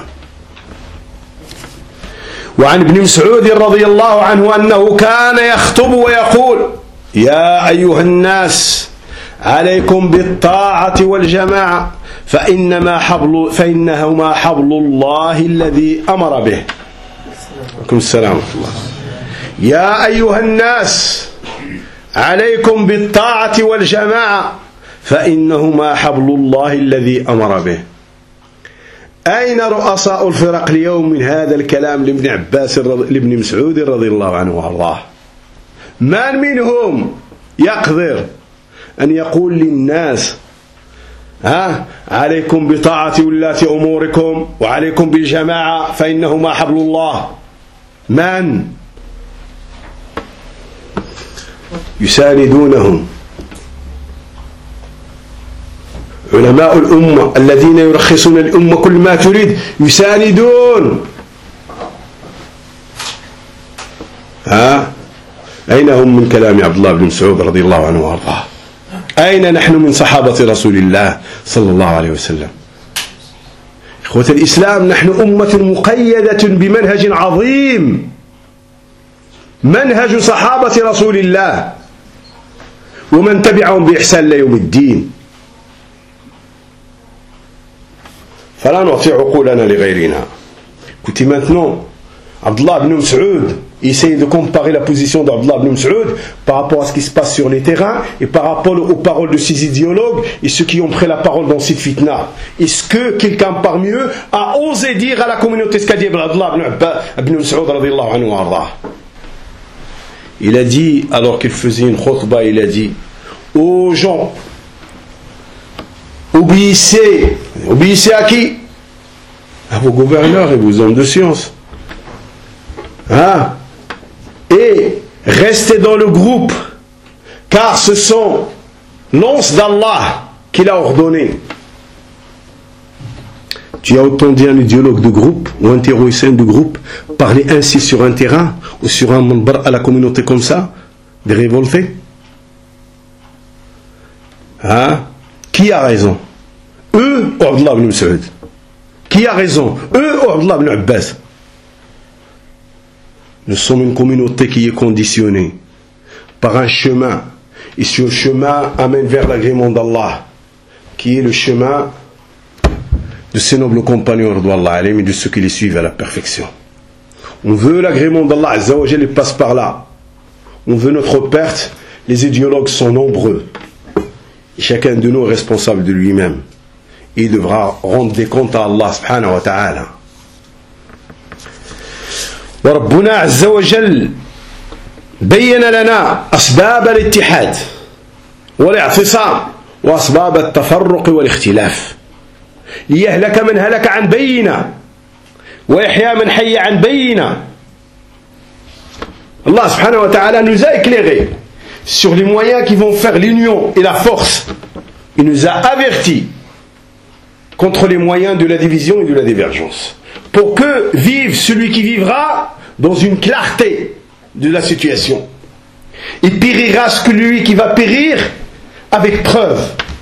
وعن ابن مسعود رضي الله عنه أنه كان يخطب ويقول يا أيها الناس عليكم بالطاعة والجماعة فإنهما حبل الله الذي أمر به. عليكم السلام ورحمة الله. يا أيها الناس عليكم بالطاعة والجماعة فإنهما حبل الله الذي أمر به. أين رؤساء الفرق اليوم من هذا الكلام لابن مسعود رضي الله عنه وارضاه؟ من منهم يقدر أن يقول للناس عليكم بطاعة ولاة أموركم وعليكم بالجماعة فإنهما حبل الله؟ من يساندونهم علماء الأمة الذين يرخصون الأمة كل ما تريد يساندون. أين هم من كلام عبد الله بن مسعود رضي الله عنه وارضاه؟ أين نحن من صحابة رسول الله صلى الله عليه وسلم؟ إخوة الإسلام، نحن أمة مقيدة بمنهج عظيم، منهج صحابة رسول الله ومن تبعهم بإحسان ليوم الدين، فلا نعطي عقولنا لغيرنا. Écoutez maintenant, Abdullah ibn Mas'ud essaye de comparer la position d'Abdullah ibn Mas'ud par rapport à ce qui se passe sur les terrains et par rapport aux paroles de ces idéologues et ceux qui ont pris la parole dans cette fitna. Est-ce que quelqu'un parmi eux a osé dire à la communauté ce qu'a dit Abdullah ibn Mas'ud radiyallahu anhu wa ardah? Il a dit, alors qu'il faisait une khutbah, il a dit aux gens, obéissez à qui? À vos gouverneurs et vos hommes de science. Et restez dans le groupe, car ce sont l'once d'Allah qui l'a ordonné. Tu as entendu un idéologue de groupe ou un terroriste de groupe parler ainsi sur un terrain ou sur un manbar à la communauté comme ça, de révolter? Qui a raison? Eux ou Abdullah ibn Mas'ud? Qui a raison? Eux ou Abdullah ibn Abbas? Nous sommes une communauté qui est conditionnée par un chemin, et ce chemin amène vers l'agrément d'Allah, qui est le chemin de ces nobles compagnons et de ceux qui les suivent à la perfection. On veut l'agrément d'Allah Azza wa Jal, il passe par là. On veut notre perte, les idéologues sont nombreux. Et chacun de nous est responsable de lui-même. Il devra rendre des comptes à Allah subhanahu wa ta'ala. وربنا عز وجل بين لنا أسباب الاتحاد والاعتصام وأسباب التفرق والاختلاف ليهلك من هلك عن بينة ويحيى من حي عن بينة. Allah subhanahu wa ta'ala nous a éclairé sur les moyens qui vont faire l'union et la force. Il nous a avertis contre les moyens de la division et de la divergence, pour que vive celui qui vivra dans une clarté de la situation, et périra celui qui va périr avec preuve.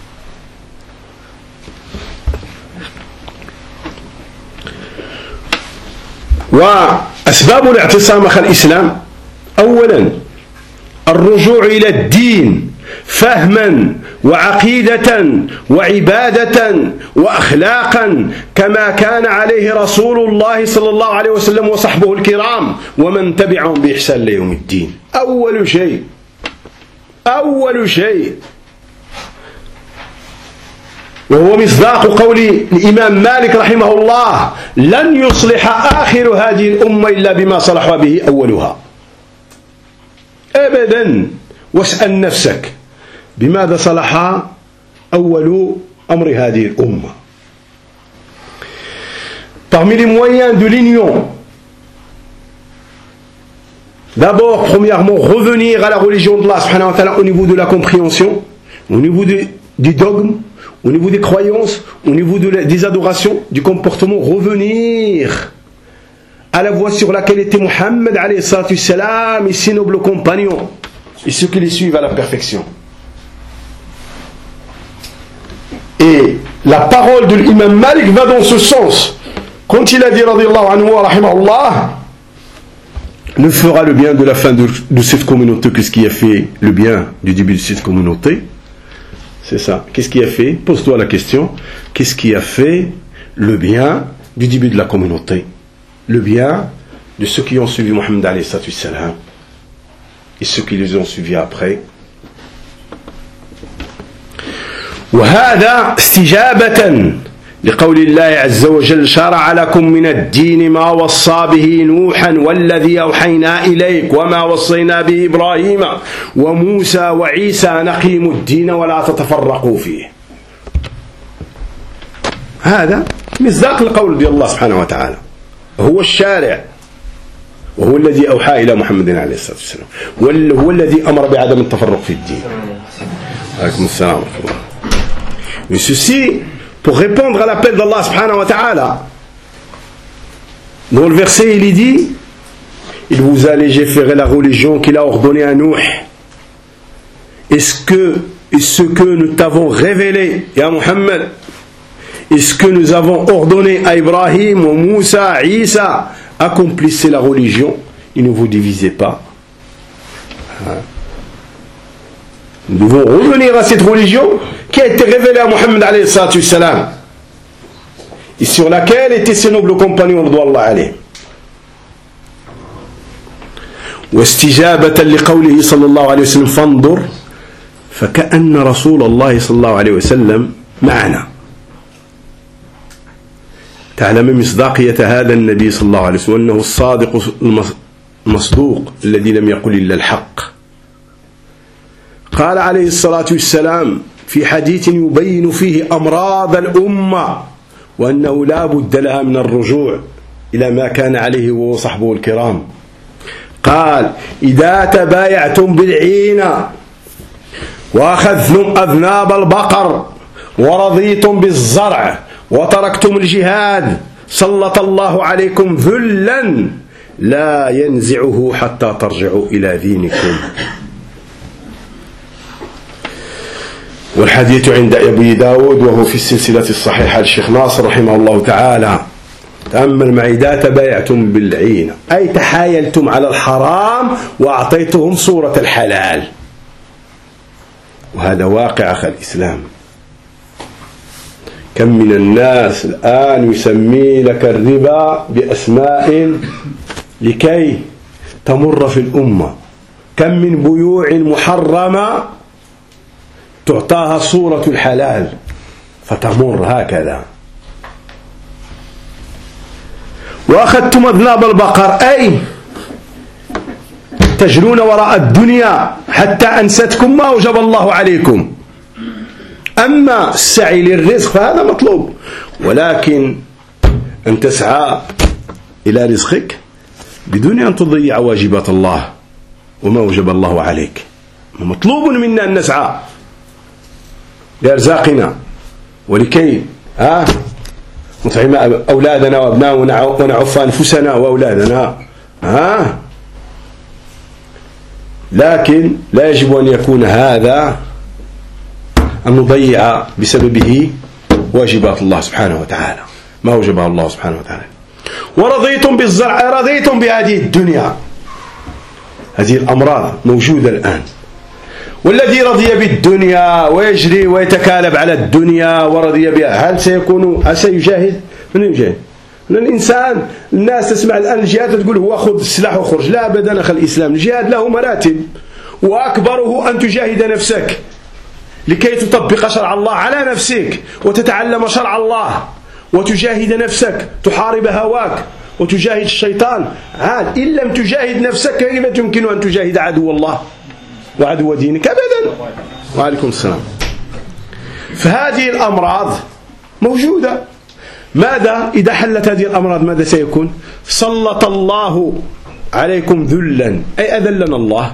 وأسباب الاعتصام أخي الإسلام: أولا الرجوع إلى الدين فهما وعقيدة وعبادة وأخلاقا كما كان عليه رسول الله صلى الله عليه وسلم وصحبه الكرام ومن تبعهم بإحسان ليوم الدين. أول شيء وهو مصداق قول الإمام مالك رحمه الله: لن يصلح آخر هذه الأمة إلا بما صلح به أولها. أبدا. واسأل نفسك بماذا صلح أول أمر هذه الأمة. parmi les moyens de l'union, d'abord, premièrement, revenir à la religion de Allah subhanahu wa ta'ala au niveau de la compréhension, au niveau du dogme, au niveau des croyances, au niveau des adorations, du comportement, revenir à la voie sur laquelle était Muhammad alayhi salatu salam et ses nobles compagnons et ceux qui les suivent à la perfection. Et la parole de l'imam Malik va dans ce sens. Quand il a dit radiyallahu anhu wa rahimahullah, ne fera le bien de la fin de cette communauté que ce qui a fait le bien du début de cette communauté. C'est ça. Qu'est-ce qui a fait? Pose-toi la question. Qu'est-ce qui a fait le bien du début de la communauté? Le bien de ceux qui ont suivi Muhammad alayhi salam et ceux qui les ont suivis après. وهذا استجابة لقول الله عز وجل شرع لكم من الدين ما وصى به نوحا والذي أوحينا إليك وما وصينا به إبراهيم وموسى وعيسى نقيموا الدين ولا تتفرقوا فيه. هذا مصداق القول ديال الله سبحانه وتعالى، هو الشارع وهو الذي أوحى إلى محمد عليه الصلاة والسلام، وهو الذي أمر بعدم التفرق في الدين. عليكم السلام ورحمة الله. Mais ceci pour répondre à l'appel d'Allah subhanahu wa ta'ala. Dans le verset il dit, il vous a légiféré la religion qu'il a ordonnée à Nuh. Et ce que nous t'avons révélé, ya Muhammad, et ce que nous avons ordonné à Ibrahim, à Moussa, à Isa, accomplissez la religion et ne vous divisez pas. Nous devons revenir à cette religion qui a été révélée à Muhammad alayhi salatu salam et sur laquelle étaient ses nobles compagnons radouallahu alayhim. واستجابة لقوله صلى الله عليه وسلم فانظر فكأن رسول الله صلى الله عليه وسلم معنا. تعلم مصداقية هذا النبي صلى الله عليه وسلم أنه الصادق المصدوق الذي لم يقل إلا الحق. قال عليه الصلاة والسلام في حديث يبين فيه أمراض الأمة وأنه لا بد لها من الرجوع إلى ما كان عليه هو وصحبه الكرام. قال إذا تبايعتم بالعينة وأخذتم أذناب البقر ورضيتم بالزرع وتركتم الجهاد سلط الله عليكم ذلا لا ينزعه حتى ترجعوا إلى دينكم. والحديث عند أبي داود وهو في السلسلة الصحيحة للشيخ ناصر رحمه الله تعالى. تأمل معي إذا تبايعتم بالعينة أي تحايلتم على الحرام وأعطيتهم صورة الحلال، وهذا واقع أخي الإسلام. كم من الناس الآن يسمي لك الربا بأسماء لكي تمر في الأمة. كم من بيوع محرمة تعطاها صورة الحلال فتمر هكذا. وأخذتم أذناب البقر أي تجرون وراء الدنيا حتى أنستكم ما أوجب الله عليكم. أما السعي للرزق فهذا مطلوب، ولكن أن تسعى إلى رزقك بدون أن تضيع واجبات الله وما أوجب الله عليك. مطلوب منا أن نسعى لأرزاقنا ولكي نطعم أولادنا وأبناءنا ونعف أنفسنا وأولادنا، لكن لا يجب أن يكون هذا أن نضيع بسببه واجبات الله سبحانه وتعالى، ما وجبها الله سبحانه وتعالى. ورضيتم بالزرع، رضيتم بهذه الدنيا. هذه الأمراض موجودة الآن، والذي رضي بالدنيا ويجري ويتكالب على الدنيا ورضي بها هل سيجاهد؟ من يجاهد؟ الإنسان، الناس تسمع الآن الجهاد تقول هو خذ السلاح وخرج. لا أبدا أخي الإسلام، الجهاد له مراتب، وأكبره أن تجاهد نفسك لكي تطبق شرع الله على نفسك وتتعلم شرع الله وتجاهد نفسك، تحارب هواك وتجاهد الشيطان. عاد إن لم تجاهد نفسك كيف يمكن أن تجاهد عدو الله وعدو دينك؟ أبدا. وعليكم السلام. فهذه الأمراض موجودة. ماذا إذا حلت هذه الأمراض ماذا سيكون؟ سلط الله عليكم ذلا، أي أذلنا الله.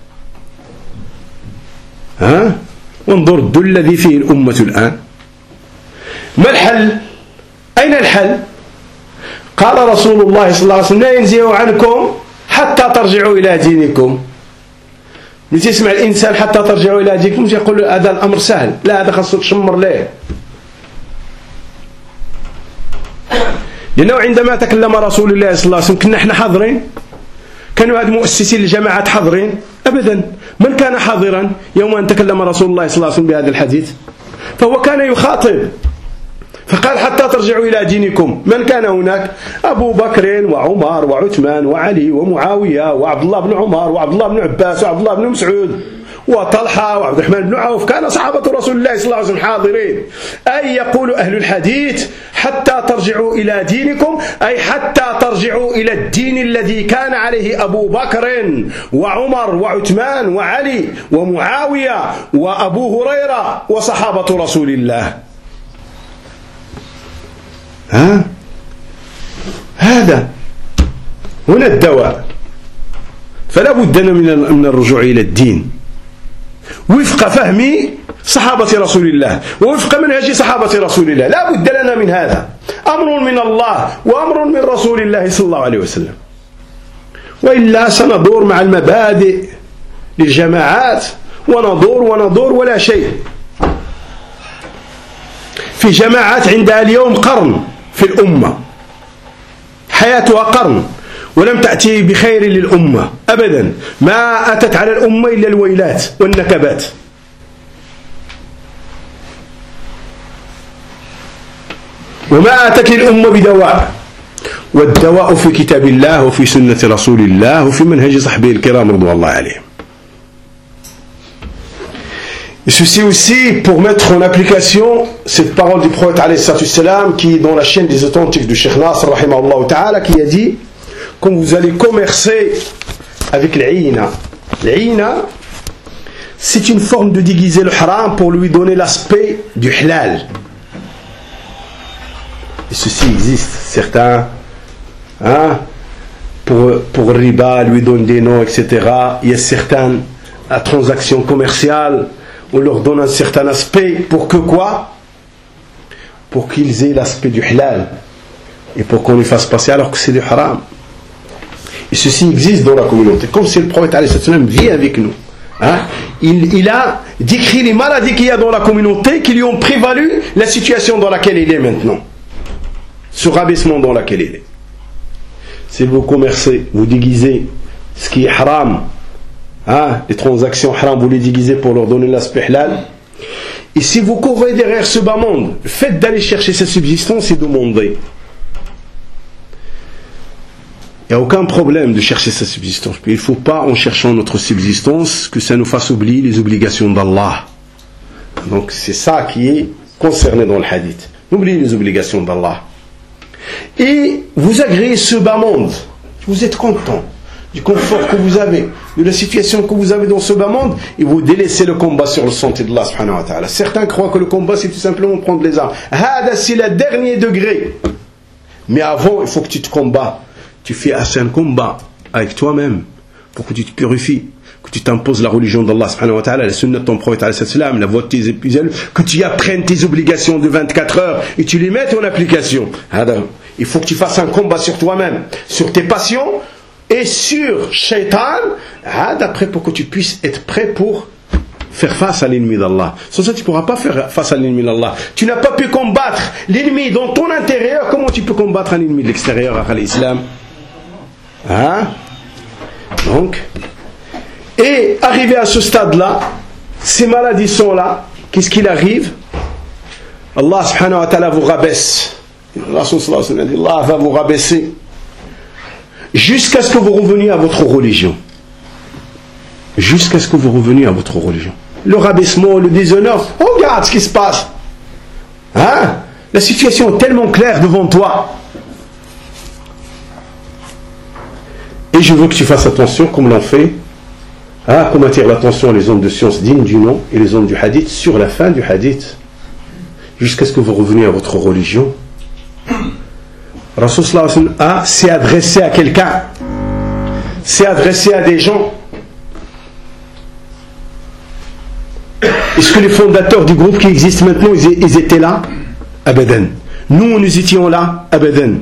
وانظر الذل الذي فيه الأمة الآن. ما الحل؟ أين الحل؟ قال رسول الله صلى الله عليه وسلم لا ينزع عنكم حتى ترجعوا إلى دينكم. ملي تسمع الإنسان حتى ترجعوا إلى دينكم يقول هذا الأمر سهل، لا هذا خاصك تشمر ليه. لأنه عندما تكلم رسول الله صلى الله عليه وسلم كنا احنا حاضرين؟ كانوا هاد مؤسسين الجماعات حاضرين؟ أبدا. من كان حاضرا يوم أن تكلم رسول الله صلى الله عليه وسلم بهذا الحديث؟ فهو كان يخاطب، فقال حتى ترجعوا إلى دينكم. من كان هناك؟ أبو بكر وعمر وعثمان وعلي ومعاوية وعبد الله بن عمر وعبد الله بن عباس وعبد الله بن مسعود وطلحة وعبد الرحمن بن عوف. كان صحابة رسول الله صلى الله عليه وسلم حاضرين. أي يقول أهل الحديث حتى ترجعوا إلى دينكم، أي حتى ترجعوا إلى الدين الذي كان عليه أبو بكر وعمر وعثمان وعلي ومعاوية وأبو هريرة وصحابة رسول الله. هذا هنا الدواء. فلا بد من الرجوع إلى الدين وفق فهم صحابة رسول الله ووفق منهج صحابة رسول الله. لا بد لنا من هذا، أمر من الله وأمر من رسول الله صلى الله عليه وسلم، وإلا سندور مع المبادئ للجماعات وندور ولا شيء. في جماعات عندها اليوم قرن في الأمة، حياتها قرن ولم تأتي بخير للأمة أبدا، ما أتت على الأمة إلا الويلات والنكبات. وما أتت للأمة بدواء، والدواء في كتاب الله وفي سنة رسول الله وفي منهج صحبه الكرام رضوان الله عليهم. Et ceci aussi pour mettre en application cette parole du prophète alayhi salam qui est dans la chaîne des authentiques du Cheikh Nasr rahimahullah ta'ala, qui a dit quand vous allez commercer avec l'ina, l'ina c'est une forme de déguiser le haram pour lui donner l'aspect du halal. Et ceci existe, certains pour riba lui donnent des noms, etc. Il y a certaines transactions commerciales, on leur donne un certain aspect pour que quoi? Pour qu'ils aient l'aspect du halal et pour qu'on les fasse passer alors que c'est du haram. Et ceci existe dans la communauté, comme si le prophète alayhi salam vit avec nous. Il a décrit les maladies qu'il y a dans la communauté qui lui ont prévalu la situation dans laquelle il est maintenant, ce rabaissement dans laquelle il est. Si vous commercez, vous déguisez ce qui est haram, les transactions haram, vous les déguisez pour leur donner l'aspect halal. Et si vous courez derrière ce bas monde, le fait d'aller chercher sa subsistance et de demander. Il n'y a aucun problème de chercher sa subsistance. Mais il ne faut pas, en cherchant notre subsistance, que ça nous fasse oublier les obligations d'Allah. Donc c'est ça qui est concerné dans le hadith. N'oubliez les obligations d'Allah. Et vous agréez ce bas monde. Vous êtes content du confort que vous avez, de la situation que vous avez dans ce bas monde, et vous délaissez le combat sur le sentier d'Allah subhanahu wa ta'ala. Certains croient que le combat c'est tout simplement prendre les armes. C'est le dernier degré. Mais avant, il faut que tu te combats. Tu fais assez un combat avec toi-même pour que tu te purifies, que tu t'imposes la religion d'Allah subhanahu wa ta'ala, la sunna de ton prophète alayhi salam, la voie de tes épisodes, que tu apprennes tes obligations de 24 heures et tu les mettes en application. Il faut que tu fasses un combat sur toi-même, sur tes passions et sur Shaitan, après pour que tu puisses être prêt pour faire face à l'ennemi d'Allah. Sans ça, tu ne pourras pas faire face à l'ennemi d'Allah. Tu n'as pas pu combattre l'ennemi dans ton intérieur. Comment tu peux combattre un ennemi de l'extérieur à l'islam? Donc, et arrivé à ce stade-là, ces maladies sont là. Qu'est-ce qu'il arrive? Allah subhanahu wa ta'ala vous rabaisse. Allah va vous rabaisser jusqu'à ce que vous reveniez à votre religion. Jusqu'à ce que vous reveniez à votre religion. Le rabaissement, le déshonneur, regarde ce qui se passe. La situation est tellement claire devant toi. Et je veux que tu fasses attention, comme l'ont fait, comme attirent l'attention les hommes de science dignes du nom et les hommes du hadith, sur la fin du hadith, jusqu'à ce que vous reveniez à votre religion. Rasul sallallahu alayhi wa sallam s'est adressé à quelqu'un, s'est adressé à des gens. Est-ce que les fondateurs du groupe qui existe maintenant, ils étaient là? Abadan. Nous étions là? Abadan.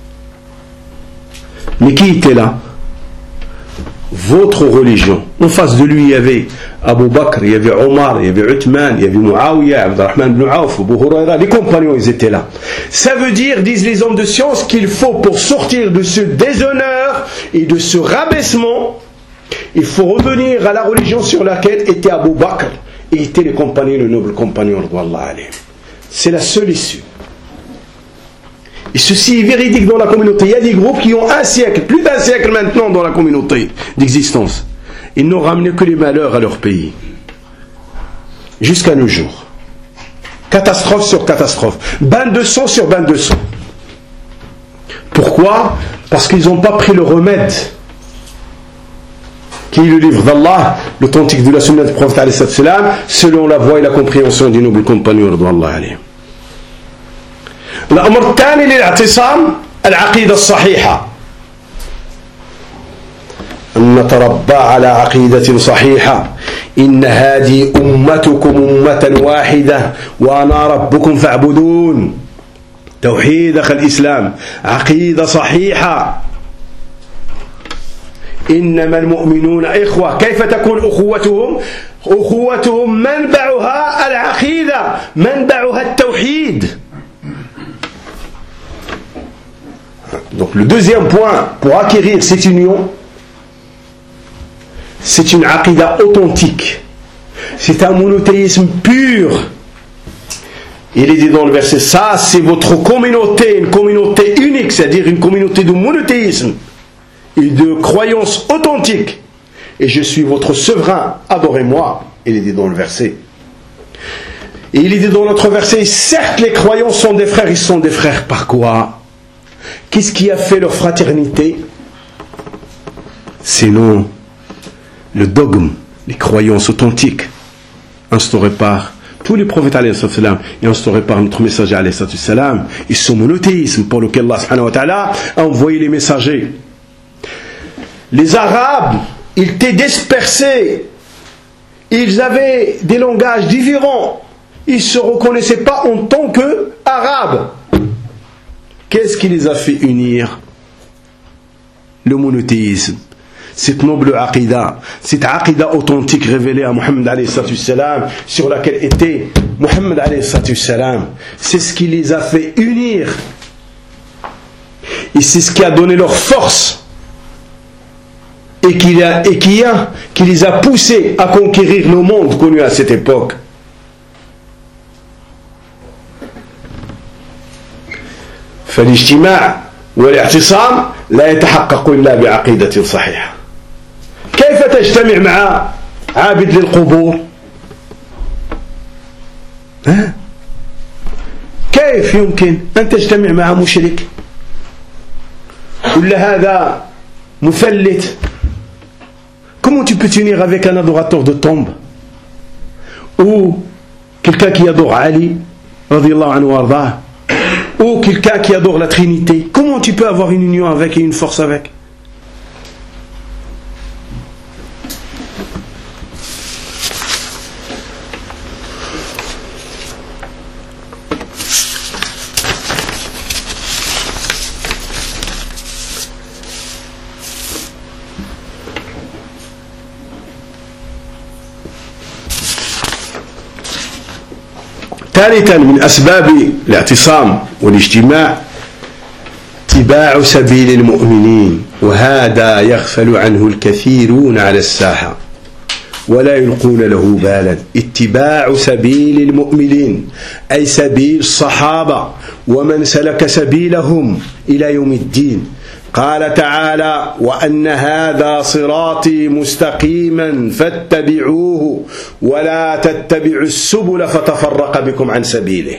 Mais qui était là? Votre religion. En face de lui, il y avait Abu Bakr, il y avait Omar, il y avait Uthman, il y avait Muawiyah, Abdurrahman ibn Auf, Abu Huraira, les compagnons, ils étaient là. Ça veut dire, disent les hommes de science, qu'il faut, pour sortir de ce déshonneur et de ce rabaissement, il faut revenir à la religion sur laquelle était Abu Bakr et étaient les compagnons, les nobles compagnons. C'est la seule issue. Et ceci est véridique dans la communauté. Il y a des groupes qui ont un siècle, plus d'un siècle maintenant dans la communauté d'existence. Ils n'ont ramené que les malheurs à leur pays. Jusqu'à nos jours. Catastrophe sur catastrophe. Bain de sang sur bain de sang. Pourquoi? Parce qu'ils n'ont pas pris le remède, qui est le livre d'Allah, l'authentique de la sunna du prophète alayhi salam, selon la voie et la compréhension du noble compagnon radouallahu alayhi. الأمر الثاني للاعتصام العقيدة الصحيحة، أن نتربى على عقيدة صحيحة. إن هذه أمتكم أمة واحدة وأنا ربكم فاعبدون. توحيد أخي الإسلام، عقيدة صحيحة. إنما المؤمنون إخوة. كيف تكون أخوتهم؟ أخوتهم منبعها العقيدة، منبعها التوحيد. Donc le deuxième point pour acquérir cette union, c'est une aqidah authentique, c'est un monothéisme pur. Il est dit dans le verset, ça c'est votre communauté, une communauté unique, c'est-à-dire une communauté de monothéisme et de croyance authentique, et je suis votre souverain, adorez-moi. Il est dit dans le verset. Et il est dit dans l'autre verset, certes les croyants sont des frères, ils sont des frères par quoi? Qu'est-ce qui a fait leur fraternité? Sinon le dogme, les croyances authentiques instaurées par tous les prophètes alayhi salam et instaurées par notre messager alayhi salam, et ce monothéisme pour lequel Allah subhanahu wa ta'ala a envoyé les messagers. Les Arabes, ils étaient dispersés, ils avaient des langages différents, ils ne se reconnaissaient pas en tant qu'Arabes. Qu'est-ce qui les a fait unir? Le monothéisme, cette noble aqidah, cette aqidah authentique révélée à Muhammad alayhi salam, sur laquelle était Muhammad alayhi salam. C'est ce qui les a fait unir. Et c'est ce qui a donné leur force. Et qui les a poussés à conquérir le monde connu à cette époque. فالاجتماع والاعتصام لا يتحقق إلا بعقيدة صحيحة. كيف تجتمع مع عابد للقبور؟ كيف يمكن أن تجتمع مع مشرك ولا هذا مفلت؟ Comment tu peux t'unir avec un adorateur de tombe ou quelqu'un qui adore Ali radiyallahu anhu wardah, ou quelqu'un qui adore la Trinité? Comment tu peux avoir une union avec et une force avec? ثالثا من أسباب الاعتصام والاجتماع اتباع سبيل المؤمنين، وهذا يغفل عنه الكثيرون على الساحة ولا يلقون له بالا. اتباع سبيل المؤمنين أي سبيل الصحابة ومن سلك سبيلهم إلى يوم الدين. قال تعالى: وأن هذا صراطي مستقيما فاتبعوه ولا تتبعوا السبل فتفرق بكم عن سبيله.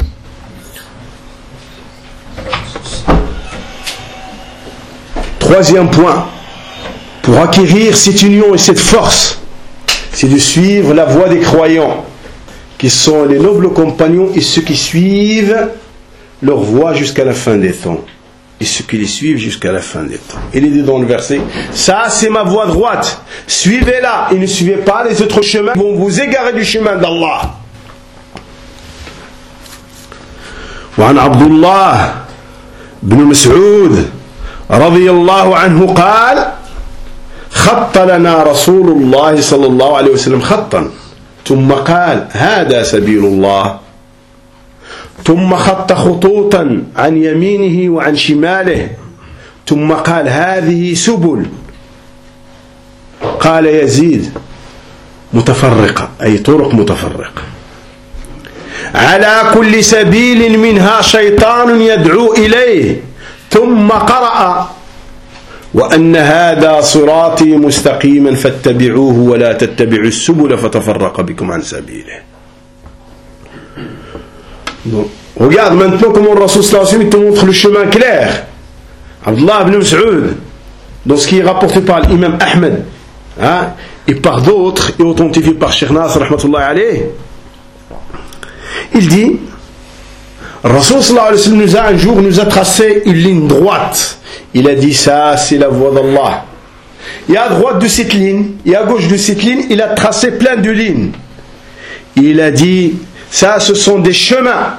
Troisième point, pour acquérir cette union et cette force, c'est de suivre la voie des croyants, qui sont les nobles compagnons et ceux qui suivent leur voie jusqu'à la fin des temps. et ceux qui les suivent jusqu'à la fin des temps. Il est dit dans le verset, ça c'est ma voie droite, suivez-la et ne suivez pas les autres chemins qui vont vous égarer du chemin d'Allah. وعن عبد الله بن مسعود رضي الله عنه قال خط لنا رسول الله صلى الله عليه وسلم خطا ثم قال هذا سبيل الله ثم خط خطوطا عن يمينه وعن شماله ثم قال هذه سبل قال يزيد متفرقة أي طرق متفرقة على كل سبيل منها شيطان يدعو إليه ثم قرأ وأن هذا صراطي مستقيما فاتبعوه ولا تتبعوا السبل فتفرق بكم عن سبيله. Donc, regarde maintenant comment le Rasul sallallahu alayhi wa sallam te montre le chemin clair. Abdullah ibn Mas'ud, dans ce qui est rapporté par l'imam Ahmed, hein, et par d'autres, et authentifié par Cheikh Nasr rahmatullahi alayhi, il dit, le Rasul sallallahu alayhi wa sallam un jour nous a tracé une ligne droite. Il a dit ça c'est la voie d'Allah. Et à droite de cette ligne, et à gauche de cette ligne, il a tracé plein de lignes. Il a dit ça ce sont des chemins.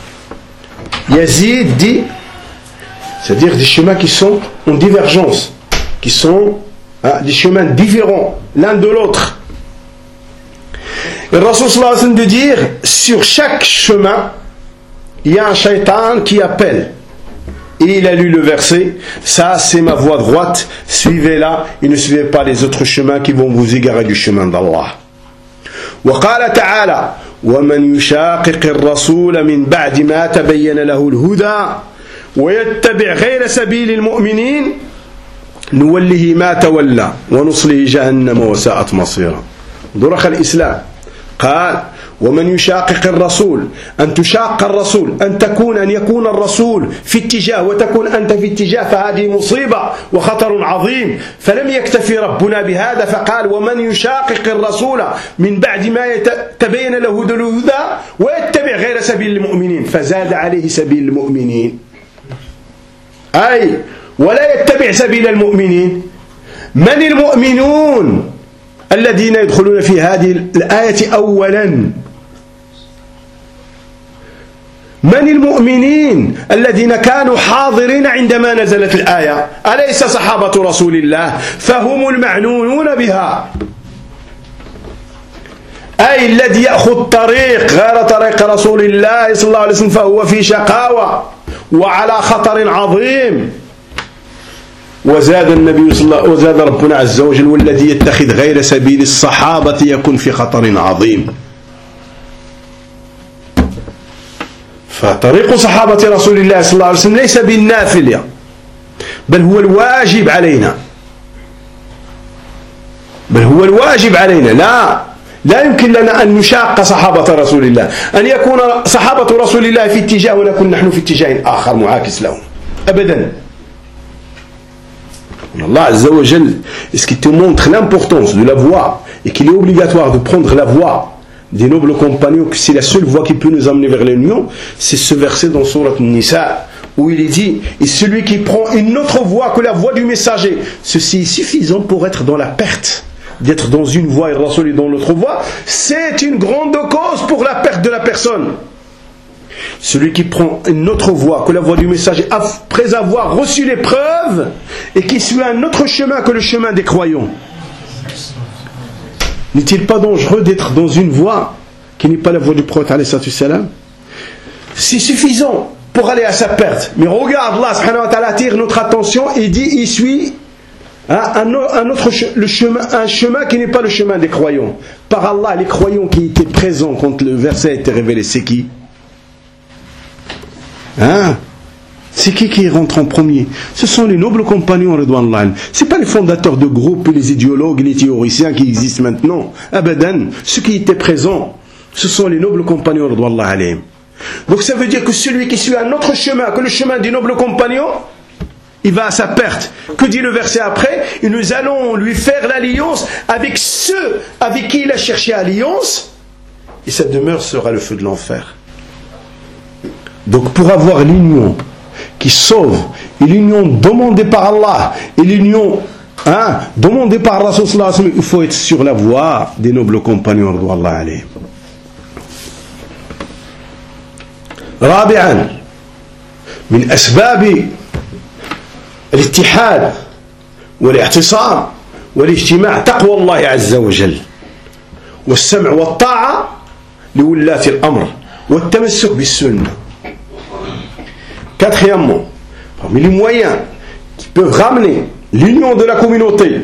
Yazid dit, c'est-à-dire des chemins qui sont en divergence, qui sont des chemins différents l'un de l'autre. Et le Rasul sallallahu alayhi wa sallam de dire, sur chaque chemin, il y a un shaitan qui appelle. Et il a lu le verset, ça c'est ma voie droite, suivez-la et ne suivez pas les autres chemins qui vont vous égarer du chemin d'Allah. وقال تعالى ومن يشاقق الرسول من بعد ما تبين له الهدى ويتبع غير سبيل المؤمنين نوله ما تولى ونصله جهنم وساءت مصيرا. ضرخ الإسلام قال ومن يشاقق الرسول أن تشاق الرسول أن يكون الرسول في اتجاه وتكون أنت في اتجاه فهذه مصيبة وخطر عظيم. فلم يكتفي ربنا بهذا فقال ومن يشاقق الرسول من بعد ما تبين له الهدى ويتبع غير سبيل المؤمنين فزاد عليه سبيل المؤمنين أي ولا يتبع سبيل المؤمنين. من المؤمنون الذين يدخلون في هذه الآية أولا؟ من المؤمنين الذين كانوا حاضرين عندما نزلت الآية؟ أليس صحابة رسول الله؟ فهم المعنونون بها. أي الذي يأخذ طريق غير طريق رسول الله صلى الله عليه وسلم فهو في شقاوة وعلى خطر عظيم. وزاد النبي صلى الله وزاد ربنا عز وجل والذي يتخذ غير سبيل الصحابة يكون في خطر عظيم. فطريق صحابة رسول الله صلى الله عليه وسلم ليس بالنافلة بل هو الواجب علينا لا يمكن لنا أن نشاق صحابة رسول الله أن يكون صحابة رسول الله في اتجاه ونكون نحن في اتجاه آخر معاكس لهم أبدا. Allah Azza wa Jal, est-ce qu'il te montre l'importance de la voie et qu'il est obligatoire de prendre la voie des nobles compagnons, que c'est la seule voie qui peut nous amener vers l'union? C'est ce verset dans Sourate Nisa où il est dit, et celui qui prend une autre voie que la voie du messager, ceci est suffisant pour être dans la perte. D'être dans une voie et le Rasul est dans l'autre voie, c'est une grande cause pour la perte de la personne. Celui qui prend une autre voie que la voie du messager après avoir reçu les preuves et qui suit un autre chemin que le chemin des croyants, n'est-il pas dangereux d'être dans une voie qui n'est pas la voie du prophète alayhi salam? C'est suffisant pour aller à sa perte. Mais regarde, Allah subhanahu wa ta'ala attire notre attention et dit il suit un chemin qui n'est pas le chemin des croyants. Par Allah, les croyants qui étaient présents quand le verset a été révélé, c'est qui? C'est qui rentre en premier? Ce sont les nobles compagnons Ridwanullah. Ce n'est pas les fondateurs de groupes, les idéologues, les théoriciens qui existent maintenant. Abadan. Ceux qui étaient présents, ce sont les nobles compagnons Ridwanullah alayhim. Donc ça veut dire que celui qui suit un autre chemin que le chemin des nobles compagnons, il va à sa perte. Que dit le verset après? Et nous allons lui faire l'alliance avec ceux avec qui il a cherché alliance, et sa demeure sera le feu de l'enfer. Donc pour avoir l'union qui sauve, et l'union demandée par Allah, et l'union demandée par Rasul sallallahu alayhi wa sallam, il faut être sur la voie des nobles compagnons radouallahu alayhim. رابعا من أسباب الاتحاد والاعتصام والاجتماع تقوى الله عز وجل والسمع والطاعة لولاة الأمر والتمسك بالسنة. Quatrièmement, parmi les moyens qui peuvent ramener l'union de la communauté,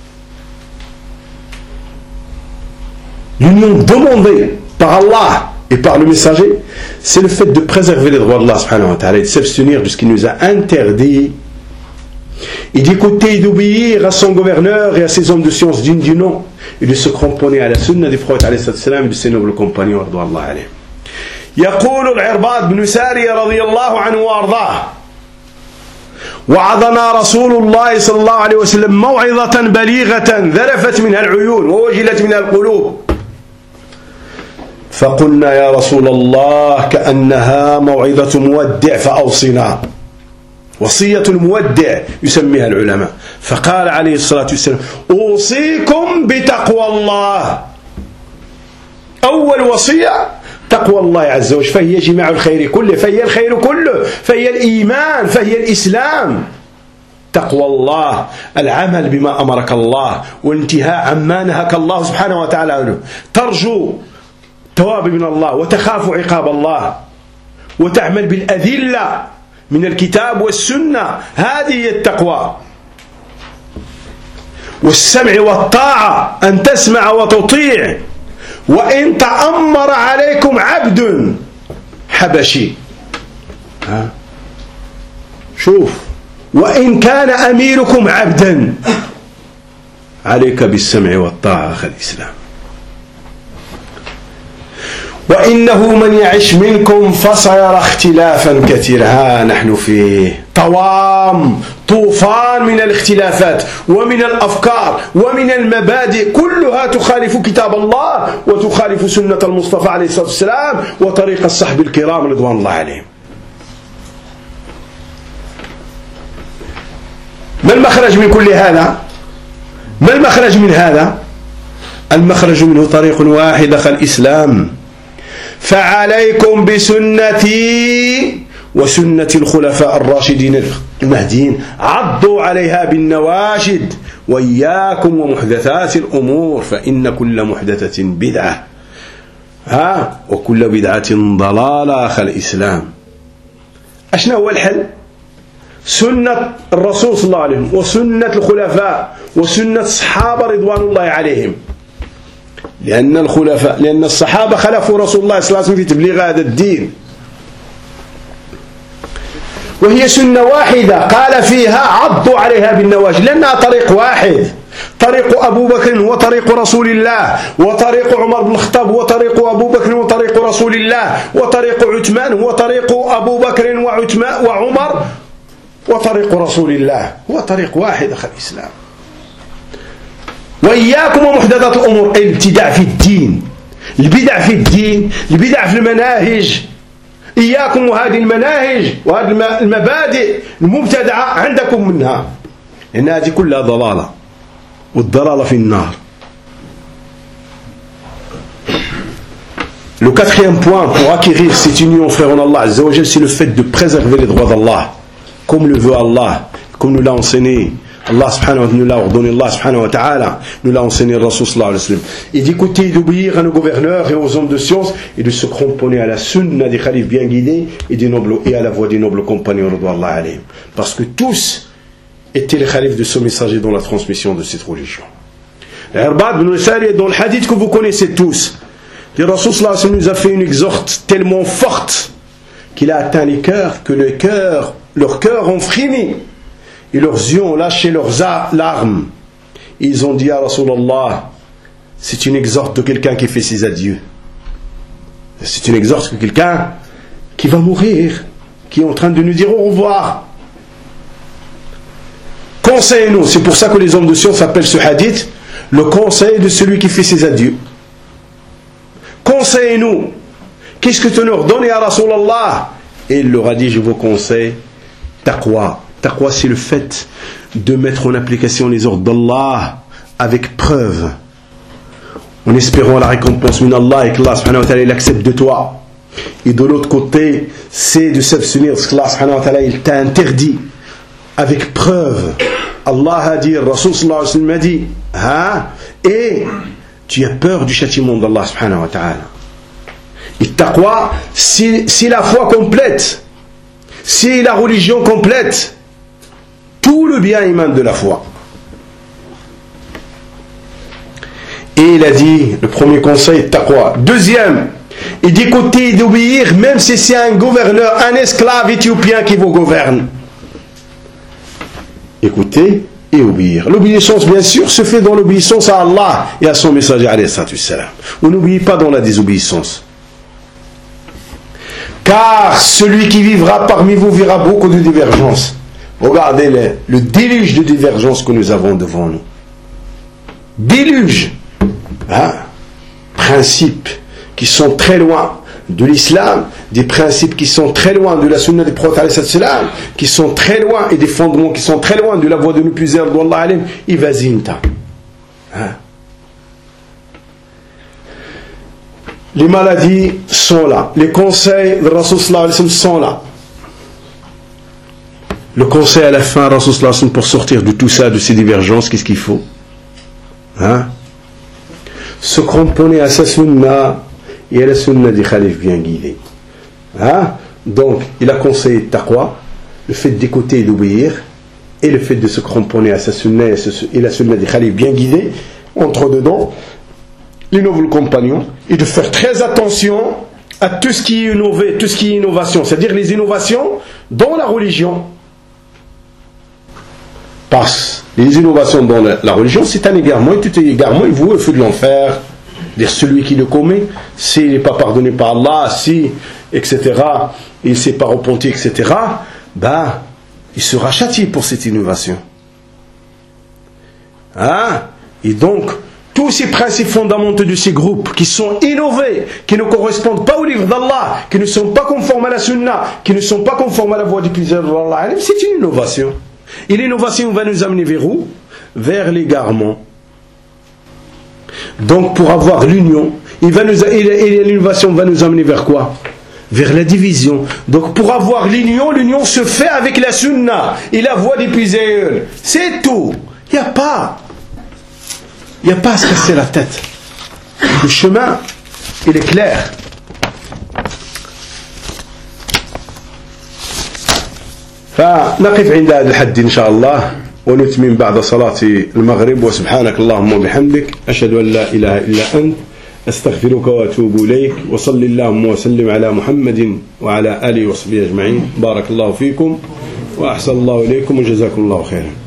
l'union demandée par Allah et par le messager, c'est le fait de préserver les droits d'Allah subhanahu wa ta'ala et de s'abstenir de ce qu'il nous a interdit et d'écouter et d'obéir à son gouverneur et à ses hommes de science dignes du nom et de se cramponner à la sunna des prophètes alayhi salam et de ses nobles compagnons radouallahu alayhim. يقول العرباض بن سارية رضي الله عنه وارضاه وعظنا رسول الله صلى الله عليه وسلم موعظة بليغة ذرفت منها العيون ووجلت منها القلوب فقلنا يا رسول الله كأنها موعظة مودع فأوصنا. وصية المودع يسميها العلماء. فقال عليه الصلاة والسلام أوصيكم بتقوى الله. أول وصية تقوى الله عز وجل فهي جماع الخير كله فهي الخير كله فهي الإيمان فهي الإسلام. تقوى الله العمل بما أمرك الله والانتهاء عما نهاك الله سبحانه وتعالى عنه. ترجو تواب من الله وتخاف عقاب الله وتعمل بالأدلة من الكتاب والسنة. هذه هي التقوى. والسمع والطاعة أن تسمع وتطيع وإن تأمر عليكم عبد حبشي. شوف وإن كان أميركم عبدا عليك بالسمع والطاعة أخي الإسلام. وإنه من يعش منكم فسيرى اختلافا كثيرا. نحن فيه طوفان من الاختلافات ومن الأفكار ومن المبادئ كلها تخالف كتاب الله وتخالف سنة المصطفى عليه الصلاة والسلام وطريق الصحب الكرام رضوان الله عليهم. ما المخرج من كل هذا؟ ما المخرج من هذا؟ المخرج منه طريق واحد أخي الإسلام. فعليكم بسنتي وسنة الخلفاء الراشدين المهديين عضوا عليها بالنواجد وإياكم ومحدثات الأمور فإن كل محدثة بدعة وكل بدعة ضلالة أخي الإسلام. أشنا هو الحل؟ سنة الرسول صلى الله عليه وسلم وسنة الخلفاء وسنة الصحابة رضوان الله عليهم. لأن الصحابة خلفوا رسول الله صلى الله عليه وسلم في تبليغ هذا الدين وهي سنة واحدة قال فيها عضوا عليها بالنواجذ لأنها طريق واحد. طريق أبو بكر وطريق رسول الله وطريق عمر بن الخطاب وطريق أبو بكر وطريق رسول الله وطريق عثمان وطريق أبو بكر وعثمان وعمر وطريق رسول الله هو طريق واحد أخي الإسلام. وإياكم ومحدثات الأمور الابتداع في الدين البدع في الدين البدع في المناهج. إياكم وهذه المناهج وهذه المبادئ المبتدعة عندكم منها لأن هذه كلها ضلالة والضلالة في النار. Le quatrième point pour acquérir cette union frère en Allah Azza wa Jal, c'est le fait de préserver les droits d'Allah comme le veut Allah, comme nous l'a enseigné Allah subhanahu wa ta'ala, nous l'a ordonné Allah subhanahu wa ta'ala, nous l'a enseigné le Rasul sallallahu alayhi wa sallam. Et d'écouter et d'obéir à nos gouverneurs et aux hommes de science et de se cramponner à la sunna des khalifes bien guidés et à la voix des nobles compagnons radouallahu alayhim. Parce que tous étaient les khalifes de ce messager dans la transmission de cette religion. L'Irbad ibn Sariya dans le hadith que vous connaissez tous, le Rasul sallallahu alayhi wa sallam nous a fait une exhorte tellement forte qu'il a atteint les cœurs, que leurs cœurs ont frémi. Et leurs yeux ont lâché leurs larmes. Et ils ont dit à Rasulallah, c'est une exhorte de quelqu'un qui fait ses adieux. C'est une exhorte de quelqu'un qui va mourir, qui est en train de nous dire au revoir. Conseillez-nous. C'est pour ça que les hommes de science appellent ce hadith le conseil de celui qui fait ses adieux. Conseillez-nous. Qu'est-ce que tu nous redonnes à Rasulallah? Et il leur a dit, je vous conseille taqwa. Taqwa, c'est le fait de mettre en application les ordres d'Allah avec preuve, en espérant la récompense d'Allah et que Allah subhanahu wa ta'ala l'accepte de toi. Et de l'autre côté, c'est de s'abstenir de ce que Allah subhanahu wa ta'ala il t'a interdit avec preuve. Allah a dit, Rasul sallallahu alayhi wa sallam a dit, et tu as peur du châtiment d'Allah subhanahu wa ta'ala. Et taqwa, c'est la foi complète, c'est la religion complète. Tout le bien émane de la foi. Et il a dit, le premier conseil, taqwa. Deuxième, il dit d'écouter et d'obéir, même si c'est un gouverneur, un esclave éthiopien qui vous gouverne. Écouter et obéir. L'obéissance, bien sûr, se fait dans l'obéissance à Allah et à son messager, alayhi salatu wassalam. On n'oublie pas dans la désobéissance. Car celui qui vivra parmi vous verra beaucoup de divergences. Regardez le déluge de divergences que nous avons devant nous. Déluge. Principes qui sont très loin de l'islam, des principes qui sont très loin de la sunna du prophète, qui sont très loin, et des fondements qui sont très loin de la voie de nos plusieurs d'Allah alim, ivazinta. Les maladies sont là, les conseils de Rasul sallallahu alayhi wa sallam sont là. Le conseil à la fin, Rasul sallallahu alayhi wa sallam, pour sortir de tout ça, de ces divergences, qu'est-ce qu'il faut? Se cramponner à sa sunna et à la sunna des khalifs bien guidés. Donc, il a conseillé taqwa, le fait d'écouter et d'obéir, et le fait de se cramponner à sa sunna et la sunna des khalifs bien guidés, entre dedans, les nobles compagnons, et de faire très attention à tout ce qui est innové, tout ce qui est innovation, c'est-à-dire les innovations dans la religion. Parce les innovations dans la religion, c'est un égarement, et tout égarement, il vaut le feu de l'enfer. Dire celui qui le commet, s'il n'est pas pardonné par Allah, si, etc., il ne s'est pas repenti, etc., il sera châtié pour cette innovation. Et donc, tous ces principes fondamentaux de ces groupes qui sont innovés, qui ne correspondent pas au livre d'Allah, qui ne sont pas conformes à la sunna, qui ne sont pas conformes à la voie du plusieurs d'Allah, c'est une innovation. Et l'innovation va nous amener vers où? Vers l'égarement. Donc pour avoir l'union, l'innovation va nous amener vers quoi? Vers la division. Donc pour avoir l'union se fait avec la sunna et la voie des puiseurs. C'est tout. Il n'y a pas à se casser la tête. Le chemin, il est clair. فنقف عند هذا الحد إن شاء الله ونتمم بعد صلاة المغرب وسبحانك اللهم وبحمدك أشهد أن لا إله إلا أنت أستغفرك وأتوب إليك وصل اللهم وسلم على محمد وعلى آله وصحبه أجمعين بارك الله فيكم وأحسن الله إليكم وجزاكم الله خيرا